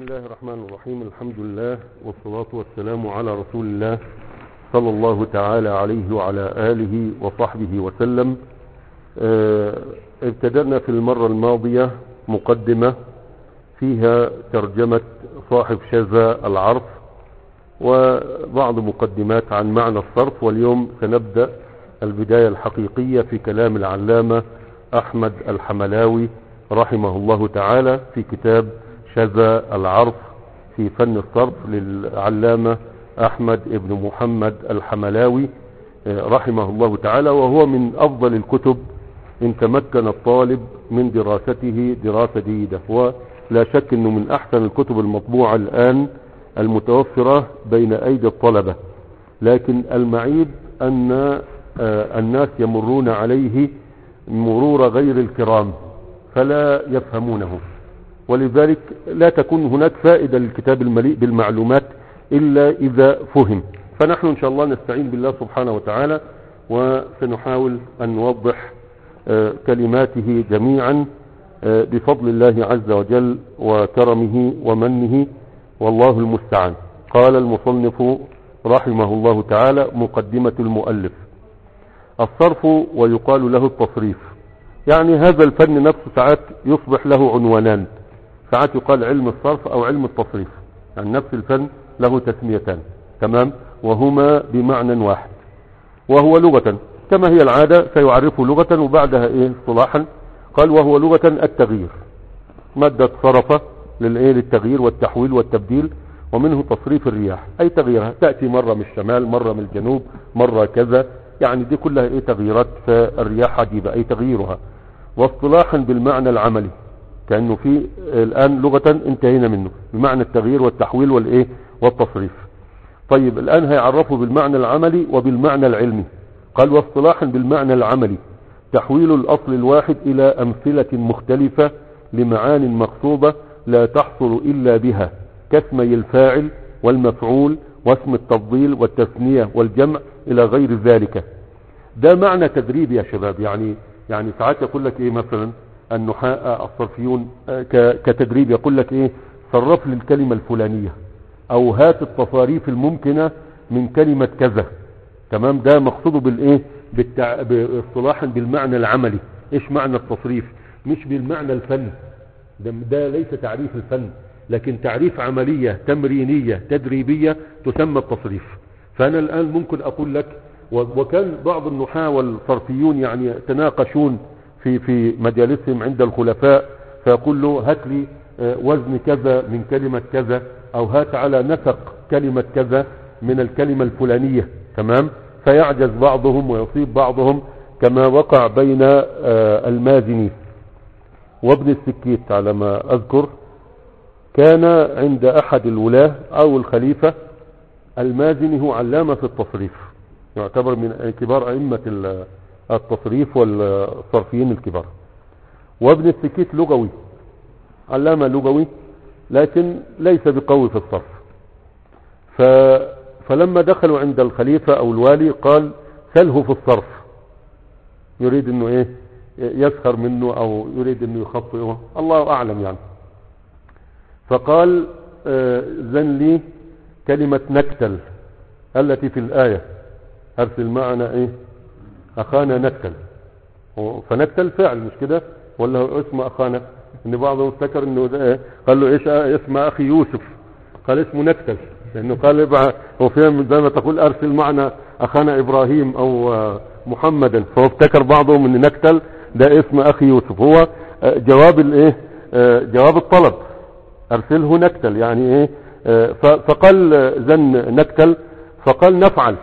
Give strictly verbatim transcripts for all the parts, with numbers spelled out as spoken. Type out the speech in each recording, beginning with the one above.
الله الرحمن الرحيم. الحمد لله والصلاة والسلام على رسول الله صلى الله تعالى عليه وعلى آله وصحبه وسلم. اه ابتدأنا في المرة الماضية مقدمة فيها ترجمة صاحب شذا العرف وبعض مقدمات عن معنى الصرف، واليوم سنبدأ البداية الحقيقية في كلام العلامة أحمد الحملاوي رحمه الله تعالى في كتاب شذا العرف في فن الصرف للعلامة أحمد ابن محمد الحملاوي رحمه الله تعالى، وهو من أفضل الكتب إن تمكن الطالب من دراسته دراسة جيدة، ولا شك أنه من أحسن الكتب المطبوعة الآن المتوفرة بين أيدي الطلبة، لكن المعيب أن الناس يمرون عليه مرور غير الكرام فلا يفهمونه، ولذلك لا تكون هناك فائدة للكتاب المليء بالمعلومات إلا إذا فهم. فنحن إن شاء الله نستعين بالله سبحانه وتعالى وسنحاول أن نوضح كلماته جميعا بفضل الله عز وجل وكرمه ومنه، والله المستعان. قال المصنف رحمه الله تعالى: مقدمة المؤلف: الصرف ويقال له التصريف. يعني هذا الفن نفسه ساعات يصبح له عنوانان، ساعات يقال علم الصرف او علم التصريف، يعني نفس الفن له تسميتان، تمام، وهما بمعنى واحد، وهو لغة كما هي العادة سيعرفه لغة وبعدها ايه اصطلاحا. قال: وهو لغة التغيير، مادة صرف للايه للتغيير والتحويل والتبديل، ومنه تصريف الرياح اي تغييرها، تأتي مرة من الشمال مرة من الجنوب مرة كذا، يعني دي كلها ايه تغييرات الرياح عجيبة اي تغييرها. واصطلاحا بالمعنى العملي، كأنه في الآن لغة انتهينا منه بمعنى التغيير والتحويل والايه والتصريف. طيب الآن هيعرفوا بالمعنى العملي وبالمعنى العلمي. قال: واصطلاحا بالمعنى العملي تحويل الأصل الواحد إلى أمثلة مختلفة لمعان مقصودة لا تحصل إلا بها، كاسمي الفاعل والمفعول واسم التفضيل والتثنية والجمع إلى غير ذلك. ده معنى تدريب يا شباب، يعني يعني ساعات يقول لك ايه مثلا النحاة الصرفيون كتدريب، يقول لك ايه صرف لي الكلمة الفلانية او هات التصاريف الممكنة من كلمة كذا، تمام. ده مقصوده بالايه بالتع... باصطلاحا بالمعنى العملي. ايش معنى التصريف؟ مش بالمعنى الفن، ده, ده ليس تعريف الفن، لكن تعريف عملية تمرينية تدريبية تسمى التصريف. فانا الان ممكن اقول لك، وكان بعض النحاة والصرفيون يعني يتناقشون في في مجالسهم عند الخلفاء، فيقول له هات لي وزن كذا من كلمة كذا، او هات على نسق كلمة كذا من الكلمة الفلانية، تمام. فيعجز بعضهم ويصيب بعضهم، كما وقع بين المازني وابن السكيت على ما اذكر. كان عند احد الولاة او الخليفة المازني هو علامة في التصريف، يعتبر من كبار ائمة التصريف والصرفيين الكبار. وابن السكيت لغوي، علامة لغوي، لكن ليس بقوي في الصرف. ف... فلما دخلوا عند الخليفة او الوالي قال: سله في الصرف، يريد انه ايه يسخر منه او يريد انه يخطئه، الله اعلم يعني. فقال: زن لي كلمة نكتل التي في الآية، ارسل معنا ايه اخانا نكتل. فنكتل فعل مش كده ولا هو اسم اخانا؟ ان بعضهم افتكر انه ده قال له ايش اسم اخي يوسف، قال اسمه نكتل، لانه قال هو فهم زي ما تقول ارسل معنا اخانا ابراهيم او محمدا، فهو افتكر بعضهم ان نكتل ده اسم اخي يوسف. هو جواب الايه جواب الطلب، ارسله نكتل يعني ايه. فقال زن نكتل، فقال نفعل.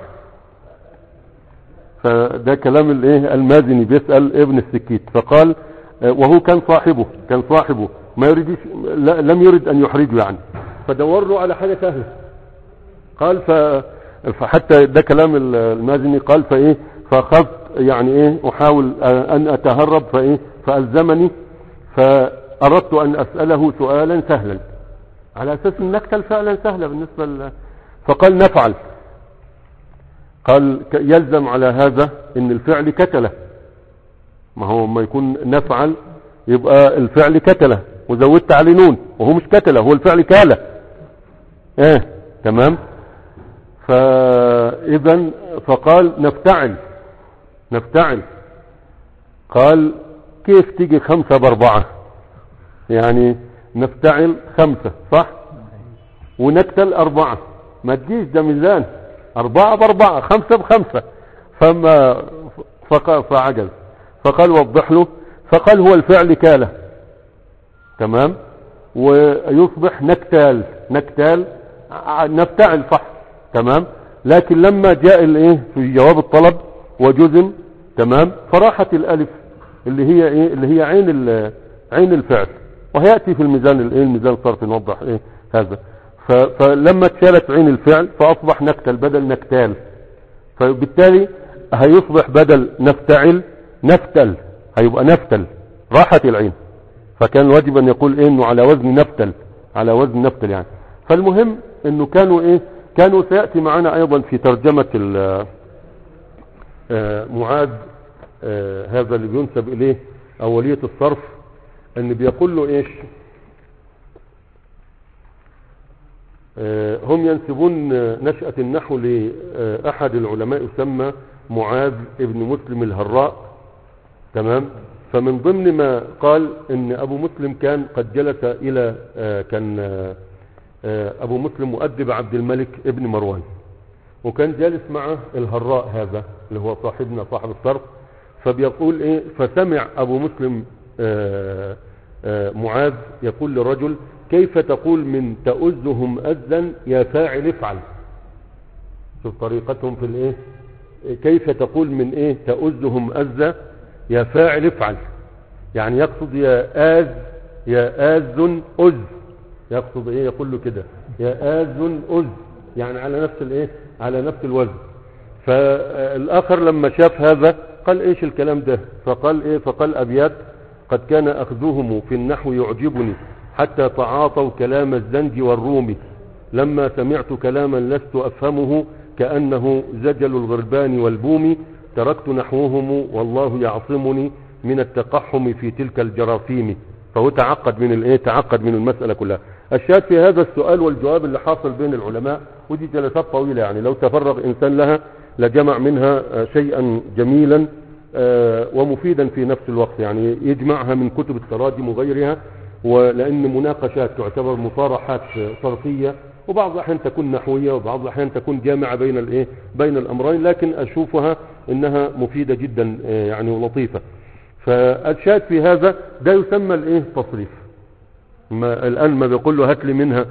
فده كلام الايه المازني بيسأل ابن السكيت، فقال وهو كان صاحبه كان صاحبه ما يريد، لم يرد ان يحرجه يعني، فدور له على حاجة سهلة. قال فحتى ده كلام المازني، قال فايه فاخذت يعني ايه احاول ان اتهرب فايه فالزمني، فاردت ان اسأله سؤالا سهلا على اساس ان نكتل فعلا سهلة بالنسبة ل... فقال نفعل. قال يلزم على هذا ان الفعل كتله، ما هو ما يكون نفعل يبقى الفعل كتله، وزودت عليه نون، وهو مش كتله، هو الفعل كاله. ايه تمام. فاذا فقال نفتعل نفتعل. قال كيف تيجي خمسة باربعة؟ يعني نفتعل خمسة صح، ونكتل اربعة، ما تجيش، ده ميزان، اربعة باربعة، خمسة بخمسة. فما فقال فعجز، فقال وضح له، فقال هو الفعل كاله تمام، ويصبح نكتال نكتال نفتعل صح تمام. لكن لما جاء الايه في جواب الطلب وجزم تمام، فراحت الالف اللي هي ايه اللي هي عين عين الفعل، وهياتي في الميزان الايه الميزان الصرفي نوضح ايه هذا. فلما اتشالت عين الفعل فاصبح نكتل بدل نكتال، فبالتالي هيصبح بدل نفتعل نفتل، هيبقى نفتل، راحت العين. فكان واجب ان يقول ايه انه على وزن نفتل، على وزن نفتل يعني. فالمهم انه كانوا ايه كانوا سيأتي معنا ايضا في ترجمة معاذ هذا اللي بينسب اليه اولية الصرف، ان بيقول له ايش، هم ينسبون نشأة النحو لأحد العلماء يسمى معاذ ابن مسلم الهراء تمام. فمن ضمن ما قال ان ابو مسلم كان قد جلس الى كان ابو مسلم مؤدب عبد الملك ابن مروان، وكان جالس معه الهراء هذا اللي هو صاحبنا صاحب الصرف. فبيقول ايه، فسمع ابو مسلم معاذ يقول للرجل كيف تقول من تؤزهم أزا يا فاعل افعل. شوف طريقتهم في الايه، كيف تقول من ايه تؤزهم أزا يا فاعل افعل، يعني يقصد يا آز يا آز أز، يقصد ايه يقول له كده يا آز أز، يعني على نفس الايه على نفس الوزن. فالآخر لما شاف هذا قال ايش الكلام ده، فقال ايه فقال أبيات قد كان أخذهم في النحو يعجبني حتى تعاطوا كلام الزنج والروم، لما سمعت كلاما لست أفهمه كأنه زجل الغربان والبوم، تركت نحوهم والله يعصمني من التقحم في تلك الجراثيم. فهو تعقد من الايه تعقد من المسألة كلها. الشاهد في هذا السؤال والجواب اللي حاصل بين العلماء، ودي جلسات طويلة يعني لو تفرغ إنسان لها لجمع منها شيئا جميلا ومفيدا في نفس الوقت، يعني يجمعها من كتب التراجم وغيرها، ولأن مناقشات تعتبر مصارحات صرفية، وبعض الأحيان تكون نحوية وبعض الأحيان تكون جامعة بين الايه بين الأمرين، لكن أشوفها إنها مفيدة جدا يعني ولطيفة. فالشاهد في هذا ده يسمى الايه تصريف. ما الآن ما بيقول له هات لي منها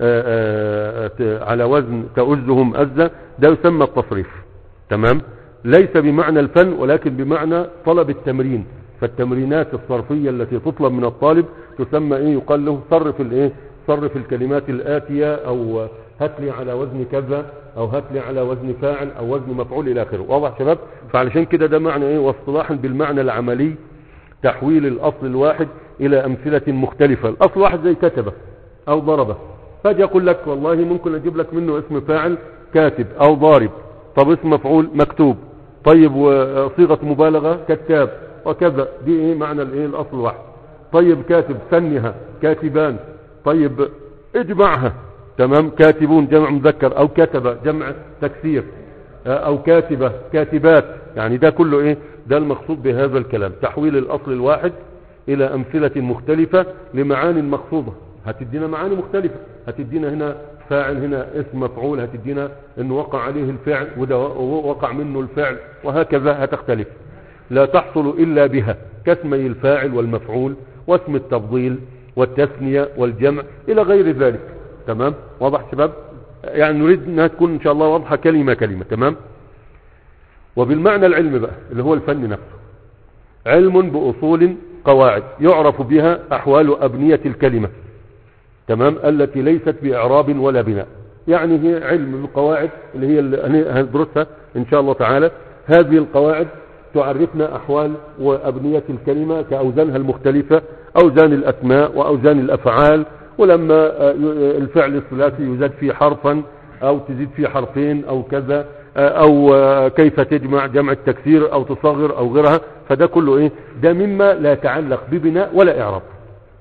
آآ آآ على وزن تؤزهم أزة، ده يسمى التصريف تمام، ليس بمعنى الفن ولكن بمعنى طلب التمرين. فالتمرينات الصرفية التي تطلب من الطالب تسمى ايه يقال له صرف الايه صرف الكلمات الآتية، او هات لي على وزن كذا، او هات لي على وزن فاعل او وزن مفعول الى اخره. واضح شباب؟ فعلشان كده ده معنى ايه، واصطلاحا بالمعنى العملي تحويل الاصل الواحد الى امثلة مختلفة. الاصل الواحد زي كتبه او ضربه، فاجي اقول لك والله ممكن اجيب لك منه اسم فاعل كاتب او ضارب، طب اسم مفعول مكتوب، طيب وصيغة مبالغة كتاب وكذا، دي ايه معنى الايه الاصل الواحد. طيب كاتب ثنها كاتبان، طيب اجمعها تمام، كاتبون جمع مذكر، او كتب جمع تكسير، او كاتبة كاتبات، يعني ده كله ايه ده المقصود بهذا الكلام، تحويل الاصل الواحد الى امثلة مختلفة لمعاني مقصودة، هتدينا معاني مختلفة، هتدينا هنا فاعل، هنا اسم مفعول، هتدينا انه وقع عليه الفعل وده وقع منه الفعل، وهكذا هتختلف. لا تحصل الا بها كاسمي الفاعل والمفعول واسم التفضيل والتثنية والجمع الى غير ذلك. تمام؟ واضح شباب؟ يعني نريد انها تكون ان شاء الله واضحة كلمة كلمة. تمام؟ وبالمعنى العلمي بقى اللي هو الفن نفسه، علم بأصول قواعد يعرف بها احوال ابنية الكلمة، تمام، التي ليست باعراب ولا بناء، يعني هي علم القواعد اللي هي اللي هندرسها ان شاء الله تعالى. هذه القواعد تعرفنا احوال وابنية الكلمة كاوزانها المختلفة، اوزان الاسماء واوزان الافعال، ولما الفعل الثلاثي يزاد فيه حرفا او تزيد فيه حرفين او كذا، او كيف تجمع جمع التكسير او تصغر او غيرها. فده كله ايه ده مما لا يتعلق ببناء ولا اعراب،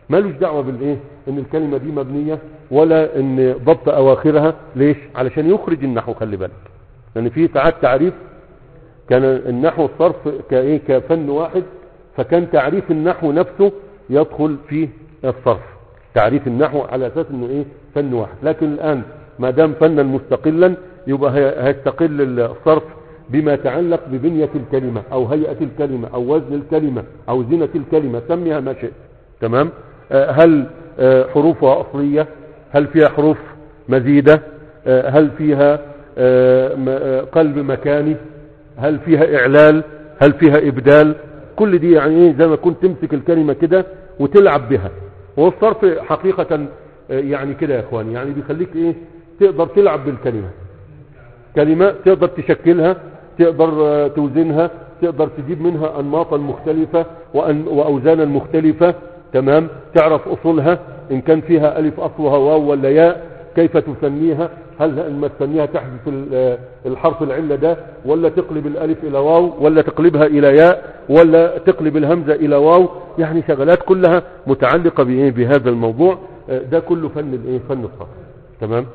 مالوش دعوة بالايه ان الكلمة دي مبنية ولا ان ضبط اواخرها. ليش؟ علشان يخرج النحو. خلي بالك لان في ساعات تعريف كان النحو الصرف كايه كفن واحد، فكان تعريف النحو نفسه يدخل في الصرف، تعريف النحو على اساس انه ايه فن واحد. لكن الان ما دام فنا مستقلا يبقى هيستقل الصرف بما يتعلق ببنية الكلمة او هيئة الكلمة او وزن الكلمة او زينة الكلمة، سميها ما شئت. تمام. آه هل آه حروفها اصلية؟ هل فيها حروف مزيدة؟ آه هل فيها آه قلب مكاني؟ هل فيها اعلال؟ هل فيها ابدال؟ كل دي يعني ايه زي ما كنت تمسك الكلمة كده وتلعب بها. والصرف حقيقة يعني كده يا اخواني، يعني بيخليك ايه تقدر تلعب بالكلمة، كلمة تقدر تشكلها، تقدر توزنها، تقدر تجيب منها انماطا مختلفة واوزانا مختلفة. تمام. تعرف اصولها، ان كان فيها الف اصلها واو ولا ياء، كيف تسميها، هل لما تسميها تحذف الحرف العلة ده ولا تقلب الالف الى واو ولا تقلبها الى ياء ولا تقلب الهمزة الى واو. يعني شغلات كلها متعلقة بايه بهذا الموضوع ده كله فن الايه فن الصرف. تمام.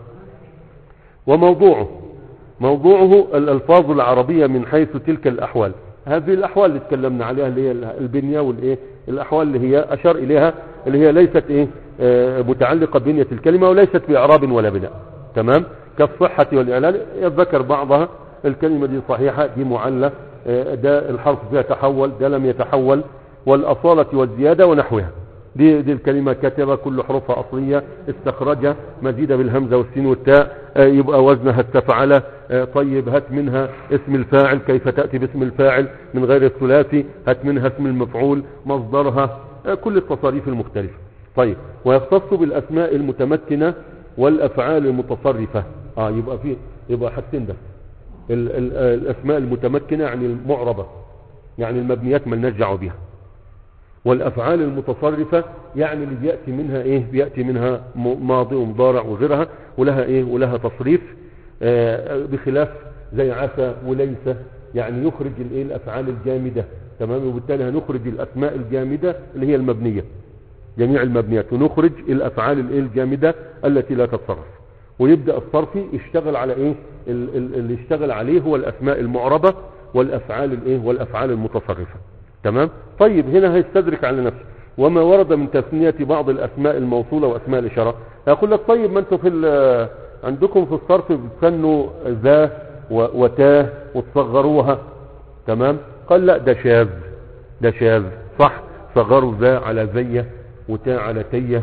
وموضوعه موضوعه الالفاظ العربية من حيث تلك الاحوال. هذه الاحوال اللي اتكلمنا عليها اللي هي البنية والايه الاحوال اللي هي اشار اليها، اللي هي ليست ايه آه متعلقة ببنية الكلمة وليست باعراب ولا بناء. تمام. كالصحة والاعلان يذكر بعضها، الكلمة دي صحيحة، دي معلة، آه ده الحرف فيها تحول، ده لم يتحول، والاصالة والزيادة ونحوها. دي, دي الكلمة كتب كل حروفها أصلية، استخرجها مزيدة بالهمزة والسين والتاء، آه يبقى وزنها استفعل. آه طيب هات منها اسم الفاعل، كيف تأتي باسم الفاعل من غير الثلاثي، هات منها اسم المفعول، مصدرها، آه كل التصاريف المختلفة. طيب ويختص بالأسماء المتمكنة والأفعال المتصرفة. آه يبقى فيه يبقى حاجتين ده ال ال الأسماء المتمكنة يعني المعربة، يعني المبنيات ما لناش دعوه بها، والافعال المتصرفة يعني اللي بيأتي منها ايه بيأتي منها ماضي ومضارع وغيرها، ولها ايه ولها تصريف، آه بخلاف زي عسى وليس، يعني يخرج الايه الافعال الجامدة. تمام. وبالتالي هنخرج الاسماء الجامدة اللي هي المبنية، جميع المبنيات، ونخرج الافعال الايه الجامدة التي لا تتصرف. ويبدأ الصرفي يشتغل على ايه اللي يشتغل عليه هو الاسماء المعربة والافعال الايه والافعال المتصرفة. تمام. طيب هنا هيستدرك على نفسه وما ورد من تثنية بعض الاسماء الموصولة واسماء الاشارة. اقول لك طيب ما انتوا في عندكم في الصرف بتثنوا ذا وتاه وتصغروها. تمام. قال لا ده شاذ، ده شاذ. صح، صغروا ذا على زيه وتاء على تيه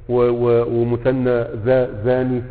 ومثنى ذا ذاني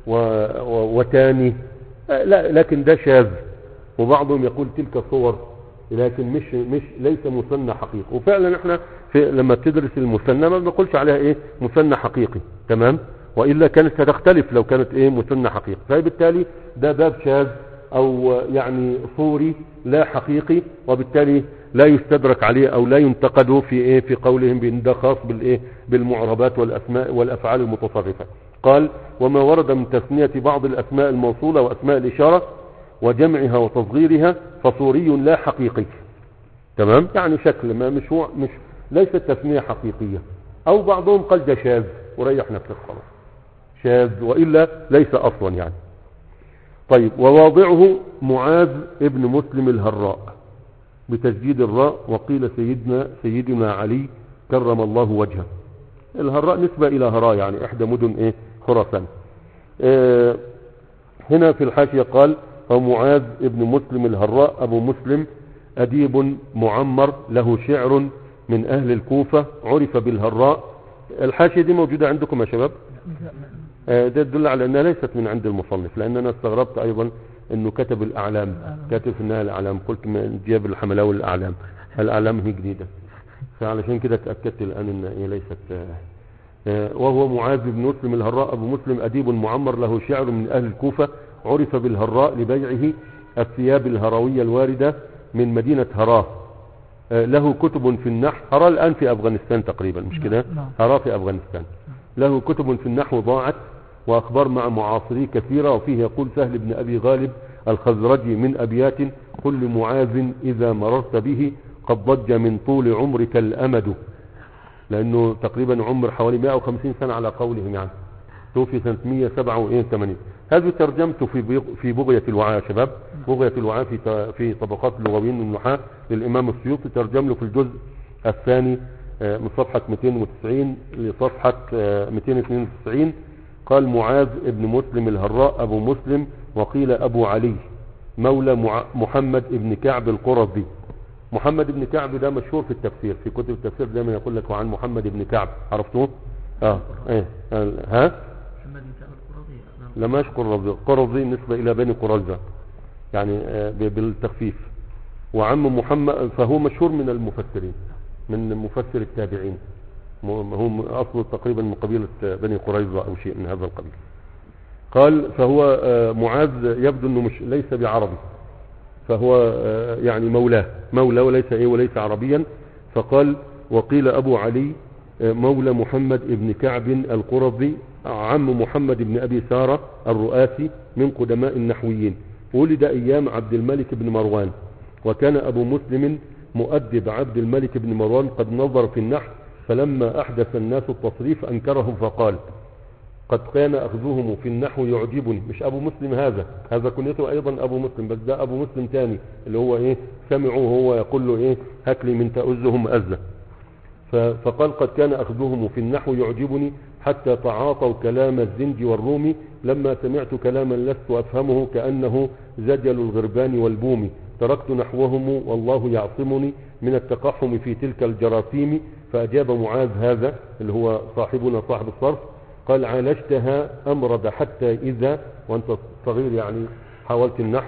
وتاني، لا لكن ده شاذ. وبعضهم يقول تلك صور، لكن مش مش ليس مثنى حقيقي. وفعلا احنا في لما تدرس المثنى ما بنقولش عليها ايه مثنى حقيقي. تمام. والا كانت هتختلف لو كانت ايه مثنى حقيقي. فبالتالي ده باب شاذ او يعني صوري لا حقيقي، وبالتالي لا يستدرك عليه او لا ينتقد في ايه في قولهم بان ده خاص بالايه بالمعربات والاسماء والافعال المتصرفه. قال وما ورد من تثنية بعض الاسماء الموصولة واسماء الاشارة وجمعها وتصغيرها فصوري لا حقيقي. تمام. يعني شكل ما مش هو مش ليست تسمية حقيقية. او بعضهم قال ده شاذ وريح نفسك خلاص، شاذ والا ليس اصلا يعني. طيب وواضعه معاذ ابن مسلم الهراء بتسجيد الراء، وقيل سيدنا سيدنا علي كرم الله وجهه. الهراء نسبة الى هراء يعني احدى مدن ايه خراسان. اه هنا في الحاشية قال ومعاذ ابن مسلم الهراء ابو مسلم اديب معمر له شعر من اهل الكوفة عرف بالهراء. الحاشية دي موجودة عندكم يا شباب؟ اه ده يدل على انها ليست من عند المصنف، لان انا استغربت ايضا انه كتب الاعلام، كاتب انها الاعلام، قلت من جاب الحملاوي الاعلام، الاعلام هي جديدة، فعلشان كده تأكدت الان ان هي ليست. اه وهو معاذ بن مسلم الهراء ابو مسلم اديب معمر له شعر من اهل الكوفة عرف بالهراء لبيعه الثياب الهروية الواردة من مدينة هراه. اه له كتب في النحو. هراه الان في افغانستان تقريبا مش كده؟ هراه في افغانستان. له كتب في النحو ضاعت واخبار مع معاصريه كثيرة، وفيه يقول سهل بن ابي غالب الخزرجي من ابيات كل معاذ اذا مررت به قد ضج من طول عمرك الامد. لأنه تقريبا عمر حوالي مئة وخمسين سنة على قولهم يعني، توفي سنة مئة وسبعة وثمانين. هذه ترجمته في بيغ- في بغية الوعاء يا شباب. بغية الوعاء في ت- في طبقات اللغويين والنحاة للإمام السيوطي، ترجم له في الجزء الثاني آه، من صفحة مئتين وتسعين لصفحة آه، مئتين واثنين وتسعين. قال معاذ ابن مسلم الهراء أبو مسلم، وقيل أبو علي، مولى مع- محمد ابن كعب القرظي. محمد ابن كعب ده مشهور في التفسير، في كتب التفسير دايما يقول لك عن محمد ابن كعب، عرفتوه؟ اه ايه ها محمد بن كعب القرظي. لماش قرظي، قرظي نسبة إلى بني قريظة يعني آه، ب- بالتخفيف. وعم محمد فهو مشهور من المفسرين، من مفسر التابعين، م- هو م- أصله تقريبا من قبيلة بني قريظة أو شيء من هذا القبيل. قال فهو آه، معاذ يبدو أنه مش ليس بعربي، فهو آه، يعني مولاه، مولى وليس إيه وليس عربيا. فقال وقيل أبو علي آه، مولى محمد ابن كعب القرظي، عم محمد بن أبي سارة الرؤاسي من قدماء النحويين، ولد أيام عبد الملك بن مروان. وكان أبو مسلم مؤدب عبد الملك بن مروان قد نظر في النحو، فلما أحدث الناس التصريف أنكره فقال قد كان أخذهم في النحو يعجبني. مش أبو مسلم هذا، هذا كنيته أيضا أبو مسلم، بس ده أبو مسلم تاني اللي هو إيه سمعه هو يقول له إيه هكلي من تأزهم أزة. ف- فقال قد كان أخذهم في النحو يعجبني حتى تعاطوا كلام الزنج والرومي، لما سمعت كلاما لست أفهمه كأنه زجل الغربان والبوم، تركت نحوهم والله يعصمني من التقحم في تلك الجراثيم. فأجاب معاذ هذا اللي هو صاحبنا صاحب الصرف، قال عالجتها أمرض حتى إذا، وأنت صغير يعني حاولت النحو،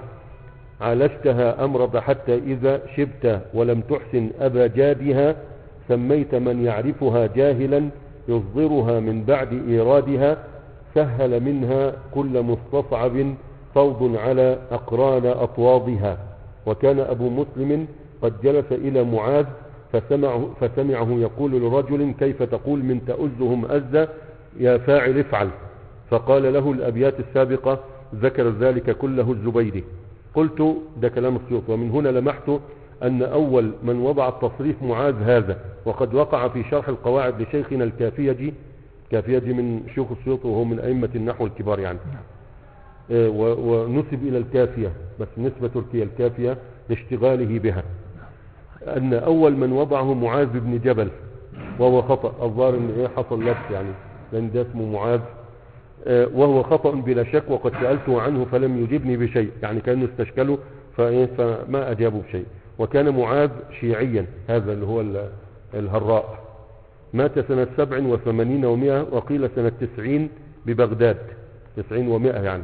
عالجتها أمرض حتى إذا شبت ولم تحسن أبا جادها، سميت من يعرفها جاهلا يصدرها من بعد إيرادها، سهل منها كل مستصعب فوض على أقران أطواضها. وكان أبو مسلم قد جلس إلى معاذ فسمعه, فسمعه يقول لرجل كيف تقول من تأزهم أزة يا فاعل افعل، فقال له الأبيات السابقة ذكر ذلك كله الزبيدي. قلت ده كلام السيوطي، ومن هنا لمحت أن أول من وضع التصريف معاذ هذا، وقد وقع في شرح القواعد لشيخنا الكافيجي، كافيجي من شيوخ السيوطي وهو من أئمة النحو الكبار يعني، آه، و- ونسب إلى الكافية بس نسبة تركيا الكافية لاشتغاله بها، أن أول من وضعه معاذ بن جبل، وهو خطأ، الظاهر أن إيه حصل لبس يعني، لأن ده اسمه معاذ، آه، وهو خطأ بلا شك، وقد سألته عنه فلم يجبني بشيء، يعني كأنه استشكله فإيه فما أجابه بشيء. وكان معاذ شيعيا، هذا اللي هو ال- الهراء، مات سنة سبع وثمانين ومائة، وقيل سنة تسعين ببغداد، تسعين ومائة يعني.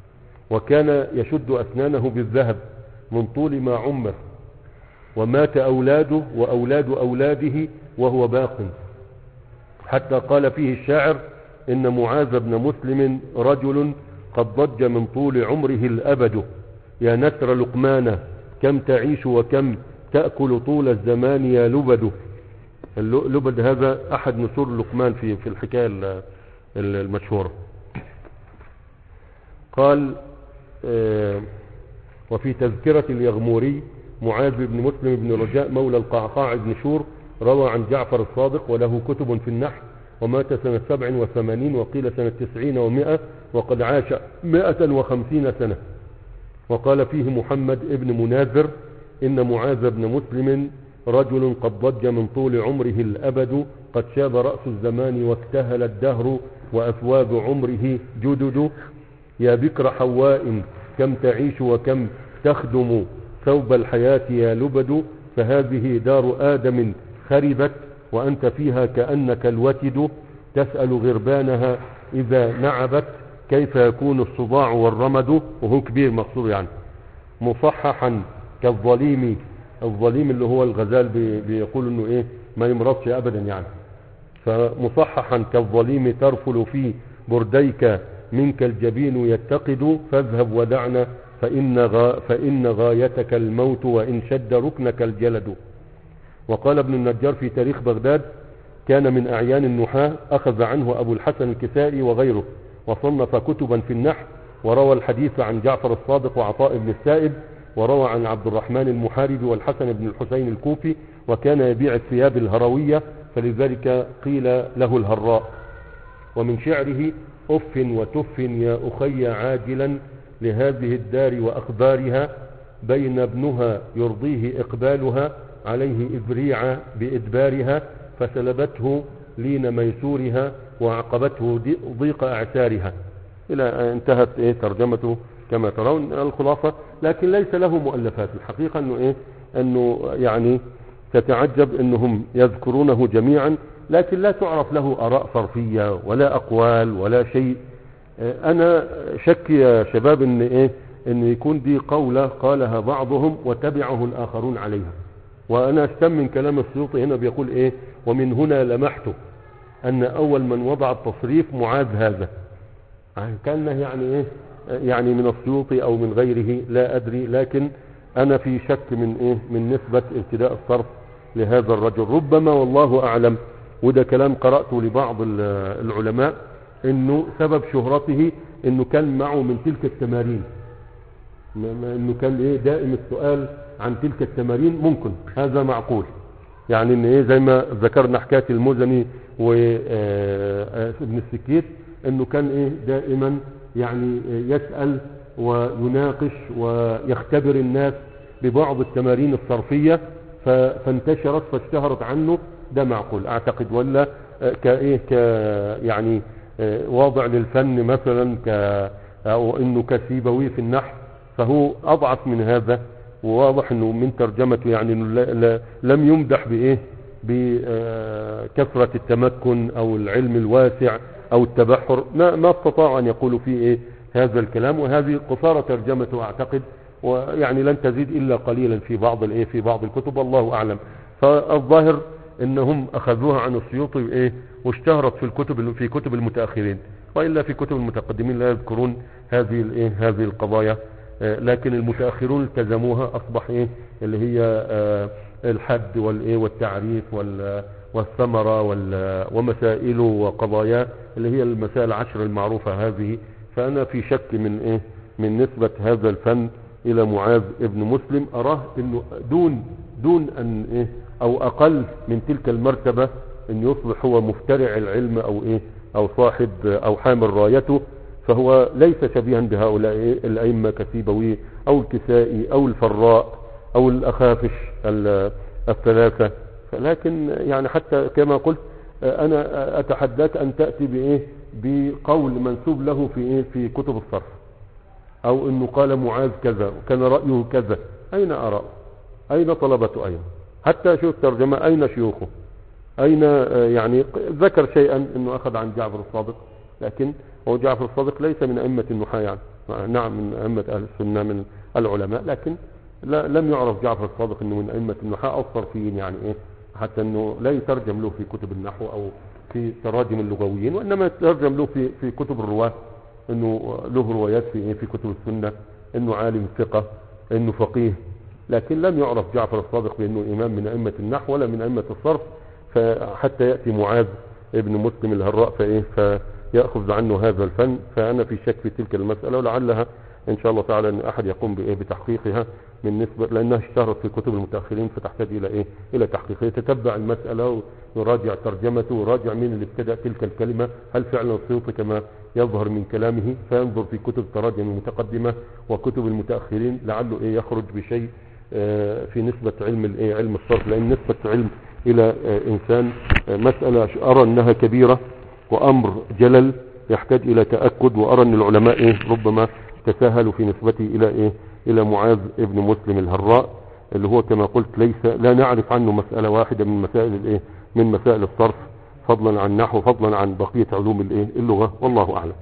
وكان يشد أسنانه بالذهب من طول ما عمر، ومات أولاده وأولاد أولاده وهو باق، حتى قال فيه الشاعر إن معاذ بن مسلم رجل قد ضج من طول عمره الأبد، يا نسر لقمان كم تعيش وكم تأكل طول الزمان يا لبد. اللبد هذا أحد نسور لقمان في في الحكاية ال- ال- المشهورة. قال آه، وفي تذكرة اليغموري معاذ بن مسلم بن رجاء مولى القعقاع بن شور روى عن جعفر الصادق وله كتب في النحو، ومات سنة سبع وثمانين وقيل سنة تسعين ومائة، وقد عاش مائة وخمسين سنة. وقال فيه محمد ابن مناذر إن معاذ بن مسلم رجل قد ضج من طول عمره الأبد، قد شاب رأس الزمان واكتهل الدهر وأثواب عمره جدد، يا بكر حواء كم تعيش وكم تخدم ثوب الحياة يا لبد، فهذه دار آدم خربت وأنت فيها كأنك الوتد، تسأل غربانها إذا نعبت كيف يكون الصداع والرمد. وهو كبير مقصود يعني، مصححا كالظليم، الظليم اللي هو الغزال بي- بيقول انه ايه ما يمرضش ابدا يعني، فمصححا كالظليم ترفل في برديك منك الجبين يتقد، فاذهب ودعنا فإن, غا فإن غايتك الموت وإن شد ركنك الجلد. وقال ابن النجار في تاريخ بغداد كان من أعيان النحاة، أخذ عنه أبو الحسن الكسائي وغيره، وصنف كتبا في النحو، وروى الحديث عن جعفر الصادق وعطاء بن السائب، وروى عن عبد الرحمن المحاربي والحسن بن الحسين الكوفي، وكان يبيع الثياب الهروية فلذلك قيل له الهراء. ومن شعره أف وتف يا أخي عاجلا لهذه الدار وأخبارها، بين ابنها يرضيه إقبالها عليه إبريع بإدبارها، فسلبته لين ميسورها وعقبته ضيق أعسارها. إلى انتهت إيه ترجمته كما ترون الخلاصة. لكن ليس له مؤلفات الحقيقة، أنه إيه أنه يعني تتعجب أنهم يذكرونه جميعا، لكن لا تعرف له آراء صرفية ولا أقوال ولا شيء. أنا شك يا شباب أن إيه أن يكون دي قولة قالها بعضهم وتبعه الآخرون عليها. وأنا أشتم من كلام السيوطي هنا بيقول إيه: ومن هنا لمحت أن أول من وضع التصريف معاذ هذا. كأنه يعني إيه يعني من السيوطي أو من غيره لا أدري، لكن أنا في شك من إيه من نسبة ابتداء الصرف لهذا الرجل. ربما والله أعلم، وده كلام قرأته لبعض العلماء، إنه سبب شهرته إنه كان معه من تلك التمارين، إنه كان إيه دائم السؤال عن تلك التمارين. ممكن هذا معقول، يعني إن إيه زي ما ذكرنا حكاية المزني وابن السكيت، إنه كان إيه دائما يعني يسأل ويناقش ويختبر الناس ببعض التمارين الصرفية فانتشرت فاشتهرت عنه. ده معقول أعتقد، ولا كإيه ك يعني واضع للفن مثلا ك أو إنه كسيبوي في النحو، فهو أضعف من هذا. وواضح إنه من ترجمته يعني إنه لا لا لم يمدح بإيه بكثرة التمكن أو العلم الواسع أو التبحر، ما ما استطاعوا أن يقولوا فيه إيه هذا الكلام. وهذه قصارى ترجمته أعتقد، ويعني لن تزيد إلا قليلا في بعض الإيه في بعض الكتب، والله أعلم. فالظاهر إنهم أخذوها عن السيوطي إيه واشتهرت في الكتب في كتب المتأخرين، وإلا في كتب المتقدمين لا يذكرون هذه الإيه هذه القضايا. لكن المتأخرون التزموها، أصبح إيه اللي هي الحد والإيه والتعريف والثمرة ومسائله وقضاياه اللي هي المسائل العشر المعروفة هذه. فأنا في شك من إيه من نسبة هذا الفن إلى معاذ ابن مسلم. أراه إنه دون دون أن إيه أو أقل من تلك المرتبة أن يصبح هو مفترع العلم أو إيه أو صاحب أو حامل رايته. فهو ليس شبيها بهؤلاء الأئمة كسيبوي أو الكسائي أو الفراء أو الأخافش الثلاثة. لكن يعني حتى كما قلت أنا أتحداك أن تأتي بإيه بقول منسوب له في إيه في كتب الصرف، أو إنه قال معاذ كذا وكان رأيه كذا. أين آراءه؟ أين طلبته؟ أين حتى شو الترجمة؟ أين شيوخه؟ أين يعني ذكر شيئا إنه أخذ عن جعفر الصادق، لكن هو جعفر الصادق ليس من أئمة النحاة، يعني نعم من أئمة أهل السنة من العلماء، لكن لا لم يعرف جعفر الصادق إنه من أئمة النحاة أو الصرفيين، يعني إيه حتى إنه لا يترجم له في كتب النحو أو في تراجم اللغويين، وإنما يترجم له في في كتب الرواة، إنه له روايات في إيه في كتب السنة، إنه عالم ثقة، إنه فقيه. لكن لم يعرف جعفر الصادق بأنه إمام من أئمة النحو ولا من أئمة الصرف. فحتى يأتي معاذ ابن مسلم الهراء فإيه فيأخذ عنه هذا الفن. فأنا في شك في تلك المسألة، ولعلها إن شاء الله تعالى أن أحد يقوم بإيه بتحقيقها من نسبة، لأنها اشتهرت في كتب المتأخرين فتحتاج إلى إيه إلى تحقيقها. يتتبع المسألة ويراجع ترجمته ويراجع مين اللي ابتدأ تلك الكلمة، هل فعلا السيوطي كما يظهر من كلامه، فينظر في كتب تراجم المتقدمة وكتب المتأخرين لعله إيه يخرج بشيء في نسبة علم الإيه علم الصرف. لأن نسبة علم إلى إنسان مسألة أرى أنها كبيرة وأمر جلل يحتاج إلى تأكد، وأرى أن العلماء إيه ربما تساهلوا في نسبته إلى إيه إلى معاذ ابن مسلم الهراء، اللي هو كما قلت ليس لا نعرف عنه مسألة واحدة من مسائل الإيه من مسائل الصرف، فضلا عن نحو، فضلا عن بقية علوم الإيه اللغة، والله أعلم.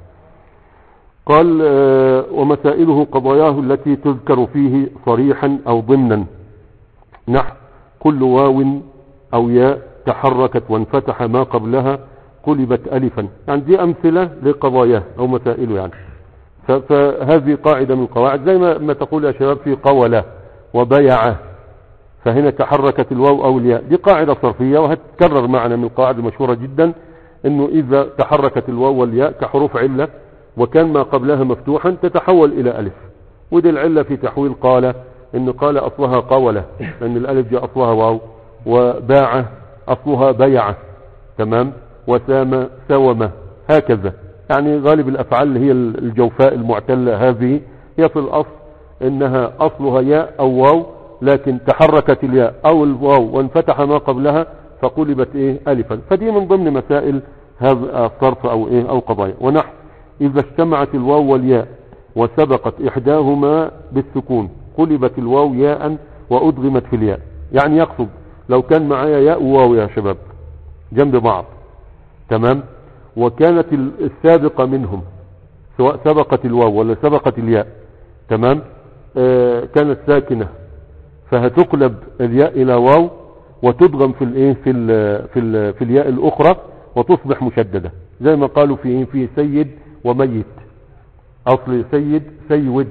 قال ومسائله قضاياه التي تذكر فيه صريحا أو ضمنا، نحو كل واو أو ياء تحركت وانفتح ما قبلها قلبت ألفا. يعني دي أمثلة لقضاياه أو مسائله يعني. فهذه قاعدة من القواعد، زي ما, ما تقول يا شباب في قولة وبيعة، فهنا تحركت الواو أو الياء، دي قاعدة صرفية وهتكرر معنا من القواعد المشهورة جدا، إنه إذا تحركت الواو والياء كحروف علة وكان ما قبلها مفتوحا تتحول إلى ألف. ودي العلة في تحويل قال، إن قال أصلها قولة لأن الألف دي أصلها واو، وباعة أصلها بيعة، تمام، وسام سومة، هكذا. يعني غالب الأفعال اللي هي الجوفاء المعتلة هذه هي في الأصل إنها أصلها ياء أو واو، لكن تحركت الياء أو الواو وانفتح ما قبلها فقلبت إيه ألفا. فدي من ضمن مسائل هذا الصرف أو إيه أو قضايا. ونحو إذا اجتمعت الواو والياء وسبقت إحداهما بالسكون قلبت الواو ياء وأدغمت في الياء. يعني يقصد لو كان معايا ياء وواو يا شباب جنب بعض، تمام، وكانت السابقة منهم سواء سبقت الواو ولا سبقت الياء، تمام، آه كانت ساكنة، فهتقلب الياء إلى واو وتدغم في الايه في ال في ال في الياء الأخرى وتصبح مشددة، زي ما قالوا في في سيد وميت. أصل سيد سيود،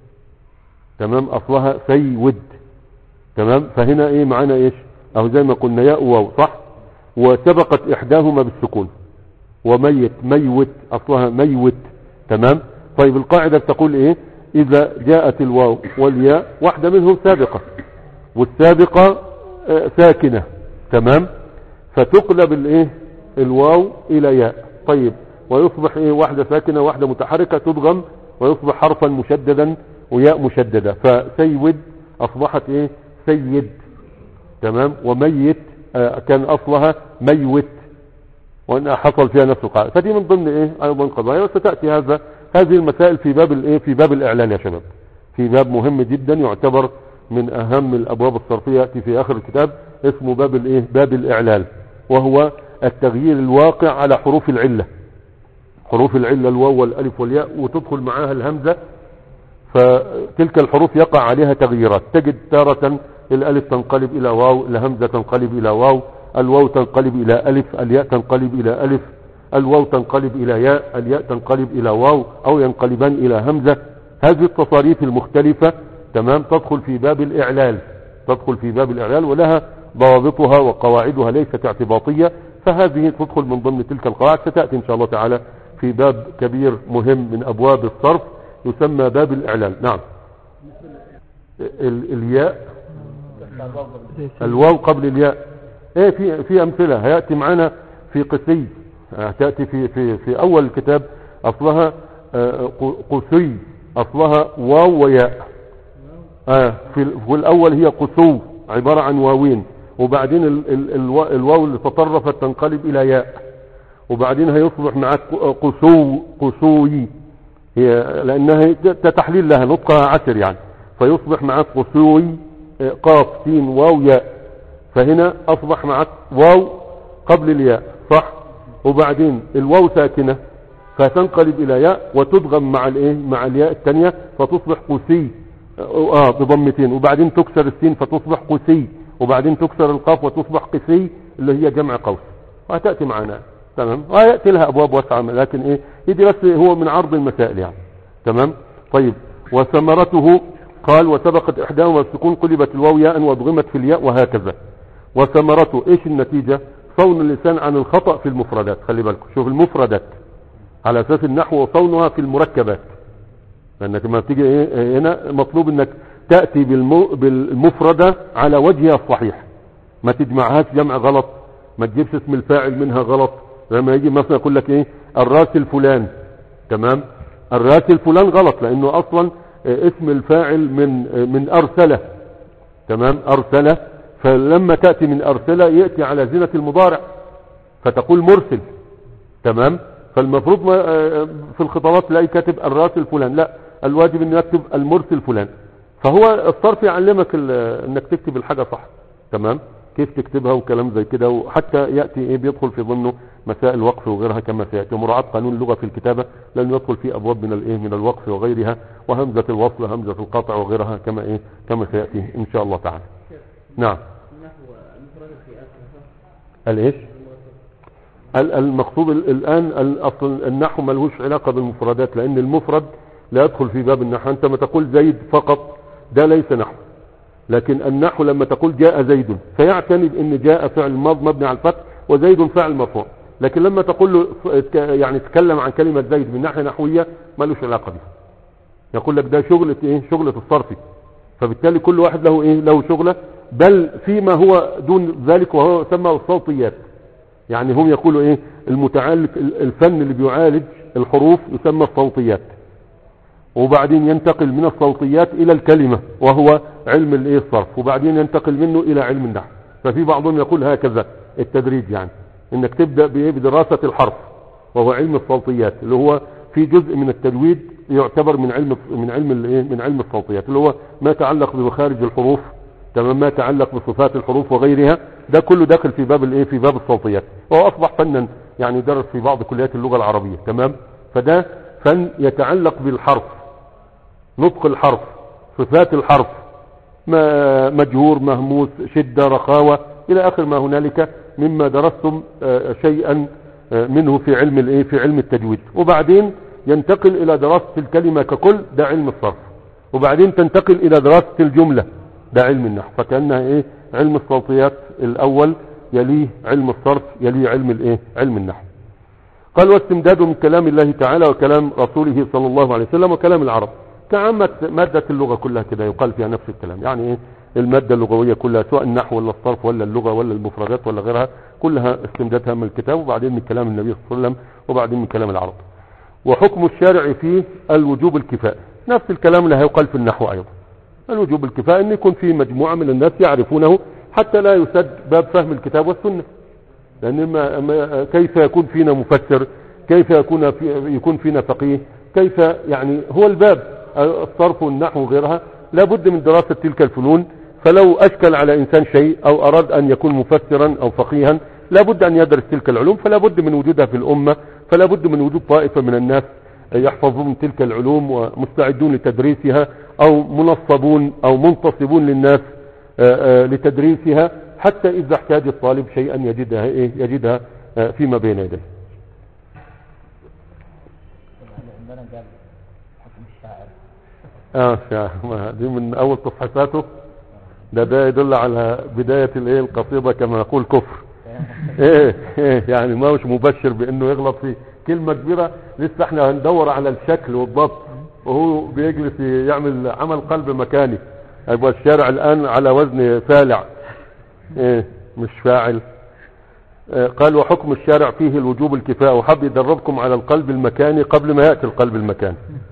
تمام، أصلها سيود، تمام. فهنا ايه معانا ايش او زي ما قلنا ياء واو، صح، وسبقت احداهما بالسكون. وميت ميوت أصلها ميوت، تمام. طيب القاعدة بتقول ايه؟ اذا جاءت الواو والياء واحدة منهم سابقة والسابقة آه ساكنة، تمام، فتقلب الايه الواو الى ياء. طيب ويصبح ايه واحدة ساكنة واحدة متحركة تدغم ويصبح حرفا مشددا وياء مشددة، فسيود اصبحت ايه سيد، تمام. وميت آه كان اصلها ميوت، وان حصل فيها نفس القاعدة. فدي من ضمن ايه ايضا قضايا، وستأتي هذا هذه المسائل في باب الايه في باب الاعلان يا شباب، في باب مهم جدا يعتبر من اهم الابواب الصرفية، يأتي في اخر الكتاب اسمه باب الايه باب الاعلال، وهو التغيير الواقع على حروف العلة. حروف العلة الواو والالف والياء وتدخل معاها الهمزة، فتلك الحروف يقع عليها تغييرات. تجد تارة الالف تنقلب الى واو، الهمزة تنقلب الى واو، الواو تنقلب الى الف، الياء تنقلب الى الف، الواو تنقلب الى ياء، الياء تنقلب الى واو او ينقلبان الى همزة. هذه التصاريف المختلفة، تمام، تدخل في باب الاعلال، تدخل في باب الاعلال ولها ضوابطها وقواعدها ليست اعتباطية. فهذه تدخل من ضمن تلك القواعد، ستأتي ان شاء الله تعالى في باب كبير مهم من ابواب الصرف يسمى باب الاعلال. نعم. ال الياء الواو قبل الياء ايه في في امثله هياتي معانا في قسي، هتاتي في في في اول الكتاب اصلها قسي، اصلها واو وياء. اه في, في الاول هي قسو عباره عن واوين، وبعدين ال ال ال الواو اللي تطرفت تنقلب الى ياء، وبعدين هيصبح معك قسو قسوي، هي لانها تحليل لها نطقها عسر يعني، فيصبح معك قسوي قاف سين واو ياء. فهنا اصبح معك واو قبل الياء، صح، وبعدين الواو ساكنة فتنقلب الى ياء وتدغم مع الايه مع الياء الثانية فتصبح قسي اه بضمتين، وبعدين تكسر السين فتصبح قسي، وبعدين تكسر القاف وتصبح قسي اللي هي جمع قوس، وهتأتي معنا، تمام. ويأتي لها ابواب واسعة، لكن ايه يدي بس هو من عرض المسائل يعني، تمام. طيب وثمرته قال وسبقت احداهما السكون قلبت الواو ياء وادغمت في الياء، وهكذا. وثمرته ايش النتيجة؟ صون اللسان عن الخطأ في المفردات. خلي بالكم، شوف المفردات على اساس النحو وصونها في المركبات، لانك لما بتيجي ايه هنا مطلوب انك تأتي بالمفردة على وجهها الصحيح، ما تجمعهاش جمع غلط، ما تجيبش اسم الفاعل منها غلط. لما يجي مثلا يقول لك ايه الراسل فلان، تمام، الراسل فلان غلط لانه اصلا اسم الفاعل من من ارسله، تمام، ارسله، فلما تأتي من ارسله يأتي على زينة المضارع فتقول مرسل، تمام. فالمفروض في الخطابات تلاقي كاتب الراسل فلان، لا، الواجب ان يكتب المرسل فلان. فهو الصرف يعلمك انك تكتب الحاجة صح، تمام، كيف تكتبها وكلام زي كده، وحتى يأتي ايه بيدخل في ضمنه مسائل الوقف وغيرها كما سيأتي، ومراعاة قانون اللغة في الكتابة لأنه يدخل في ابواب من الايه من الوقف وغيرها، وهمزة الوصل همزة القطع وغيرها كما ايه كما سيأتي ان شاء الله تعالى. نعم. الايش المقصود الان؟ اصل النحو ملهوش علاقة بالمفردات، لان المفرد لا يدخل في باب النحو. انت ما تقول زيد فقط ده ليس نحو، لكن النحو لما تقول جاء زيد فيعتمد ان جاء فعل ماض مبني على الفتح وزيد فاعل مرفوع، لكن لما تقول له يعني تكلم عن كلمة زيد من ناحية نحوية ملوش علاقة بها، يقول لك ده شغلة ايه شغلة الصرفي، فبالتالي كل واحد له ايه له شغله، بل فيما هو دون ذلك وهو يسمى الصوتيات. يعني هم يقولوا ايه المتعالج الفن اللي بيعالج الحروف يسمى الصوتيات، وبعدين ينتقل من الصوتيات الى الكلمة وهو علم الايه الصرف، وبعدين ينتقل منه الى علم النحو. ففي بعضهم يقول هكذا التدريج، يعني انك تبدأ بايه بدراسة الحرف وهو علم الصوتيات، اللي هو في جزء من التجويد يعتبر من علم من علم الايه من علم الصوتيات، اللي هو ما يتعلق بمخارج الحروف، تمام، ما يتعلق بصفات الحروف وغيرها، ده كله داخل في باب الايه في باب الصوتيات، وهو اصبح فنا يعني درس في بعض كليات اللغة العربية، تمام. فده فن يتعلق بالحرف، نطق الحرف، صفات الحرف، ما مجهور مهموس شدة رخاوة الى اخر ما هنالك مما درستم شيئا منه في علم الايه في علم التجويد. وبعدين ينتقل الى دراسة الكلمة ككل، ده علم الصرف. وبعدين تنتقل الى دراسة الجملة، ده علم النحو. فكأنها ايه علم الصوتيات الاول، يليه علم الصرف، يليه علم الايه علم النحو. قال واستمداد من كلام الله تعالى وكلام رسوله صلى الله عليه وسلم وكلام العرب كعامة مادة اللغة كلها كده يقال فيها نفس الكلام. يعني ايه المادة اللغوية كلها، سواء النحو ولا الصرف ولا اللغة ولا المفردات ولا غيرها، كلها استمدادها من الكتاب، وبعدين من كلام النبي صلى الله عليه وسلم، وبعدين من كلام العرب. وحكم الشارع فيه الوجوب الكفائي، نفس الكلام اللي هيقال في النحو ايضا. الوجوب الكفائي ان يكون في مجموعة من الناس يعرفونه حتى لا يسد باب فهم الكتاب والسنة. لان ما ما كيف يكون فينا مفسر، كيف يكون في يكون فينا فقيه، كيف يعني هو الباب الصرف والنحو وغيرها لابد من دراسة تلك الفنون. فلو اشكل على انسان شيء او اراد ان يكون مفسرا او فقيها لابد ان يدرس تلك العلوم، فلا بد من وجودها في الامة، فلا بد من وجود طائفة من الناس يحفظون تلك العلوم ومستعدون لتدريسها، او منصبون او منتصبون للناس لتدريسها، حتى اذا احتاج الطالب شيئا يجدها ايه يجدها فيما بين يديه. اه شاعر دي من اول تصحيحاته، ده ده يدل على بداية الايه القصيدة كما يقول كفر. ايه ايه يعني ما مش مبشر بانه يغلط في كلمة كبيرة، لسه احنا هندور على الشكل والضبط، وهو بيجلس يعمل عمل قلب مكاني. يبقى الشارع الان على وزن فالع، ايه مش فاعل. اه قال وحكم الشارع فيه الوجوب الكفاءة، وحب يدربكم على القلب المكاني قبل ما يأتي القلب المكاني.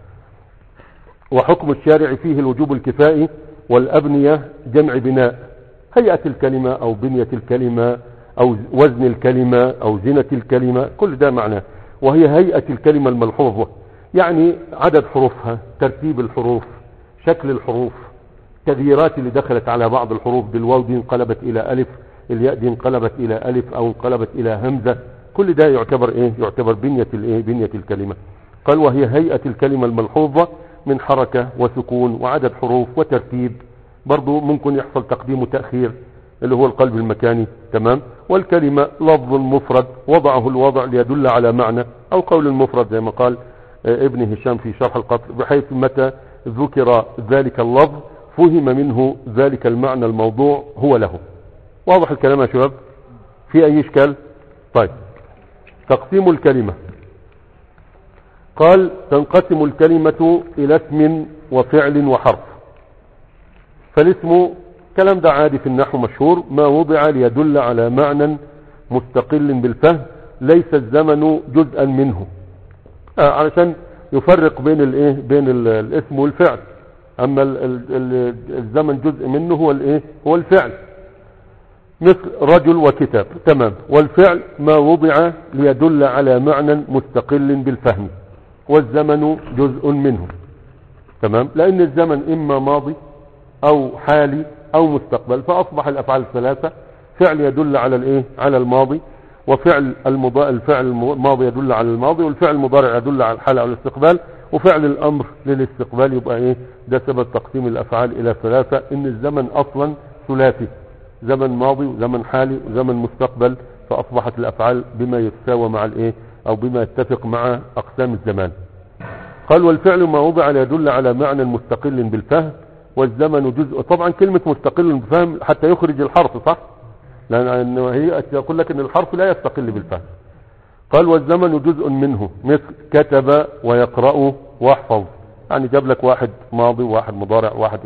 وحكم الشارع فيه الوجوب الكفائي، والأبنية جمع بناء، هيئة الكلمة أو بنية الكلمة أو وزن الكلمة أو زنة الكلمة، كل ده معناه. وهي هيئة الكلمة الملحوظة، يعني عدد حروفها، ترتيب الحروف، شكل الحروف، تغييرات اللي دخلت على بعض الحروف، بالواو دي انقلبت إلى ألف، الياء دي انقلبت إلى ألف أو انقلبت إلى همزة، كل ده يعتبر إيه يعتبر بنية الإيه بنية الكلمة. قال وهي هيئة الكلمة الملحوظة من حركة وسكون وعدد حروف وترتيب، برضو ممكن يحصل تقديم وتأخير اللي هو القلب المكاني، تمام. والكلمة لفظ مفرد وضعه الوضع ليدل على معنى، او قول المفرد زي ما قال ابن هشام في شرح القطر، بحيث متى ذكر ذلك اللفظ فهم منه ذلك المعنى الموضوع هو له. واضح الكلام يا شباب؟ في اي اشكال؟ طيب تقسيم الكلمة. قال تنقسم الكلمة الى اسم وفعل وحرف. فالاسم كلام ده عادي في النحو مشهور، ما وضع ليدل على معنى مستقل بالفهم، ليس الزمن جزءا منه، آه علشان يفرق بين الايه بين ال الاسم والفعل. اما ال ال الزمن جزء منه هو الايه هو الفعل، مثل رجل وكتاب، تمام. والفعل ما وضع ليدل على معنى مستقل بالفهم، والزمن جزء منه، تمام. لان الزمن اما ماضي او حالي او مستقبل، فاصبح الافعال الثلاثة فعل يدل على الايه على الماضي، وفعل المضارع الفعل الماضي يدل على الماضي، والفعل المضارع يدل على الحال او الاستقبال، وفعل الامر للاستقبال. يبقى ايه ده سبب تقسيم الافعال الى ثلاثة، ان الزمن اصلا ثلاثي، زمن ماضي وزمن حالي وزمن مستقبل، فاصبحت الافعال بما يتساوى مع الايه او بما يتفق مع اقسام الزمان. قال والفعل ما وضع ليدل على معنى مستقل بالفهم، والزمن جزء. طبعا كلمة مستقل بالفهم حتى يخرج الحرف، صح؟ لأن هي يقول لك ان الحرف لا يستقل بالفهم. قال والزمن جزء منه، مثل كتب ويقرأ واحفظ، يعني جاب لك واحد ماضي وواحد مضارع وواحد ايه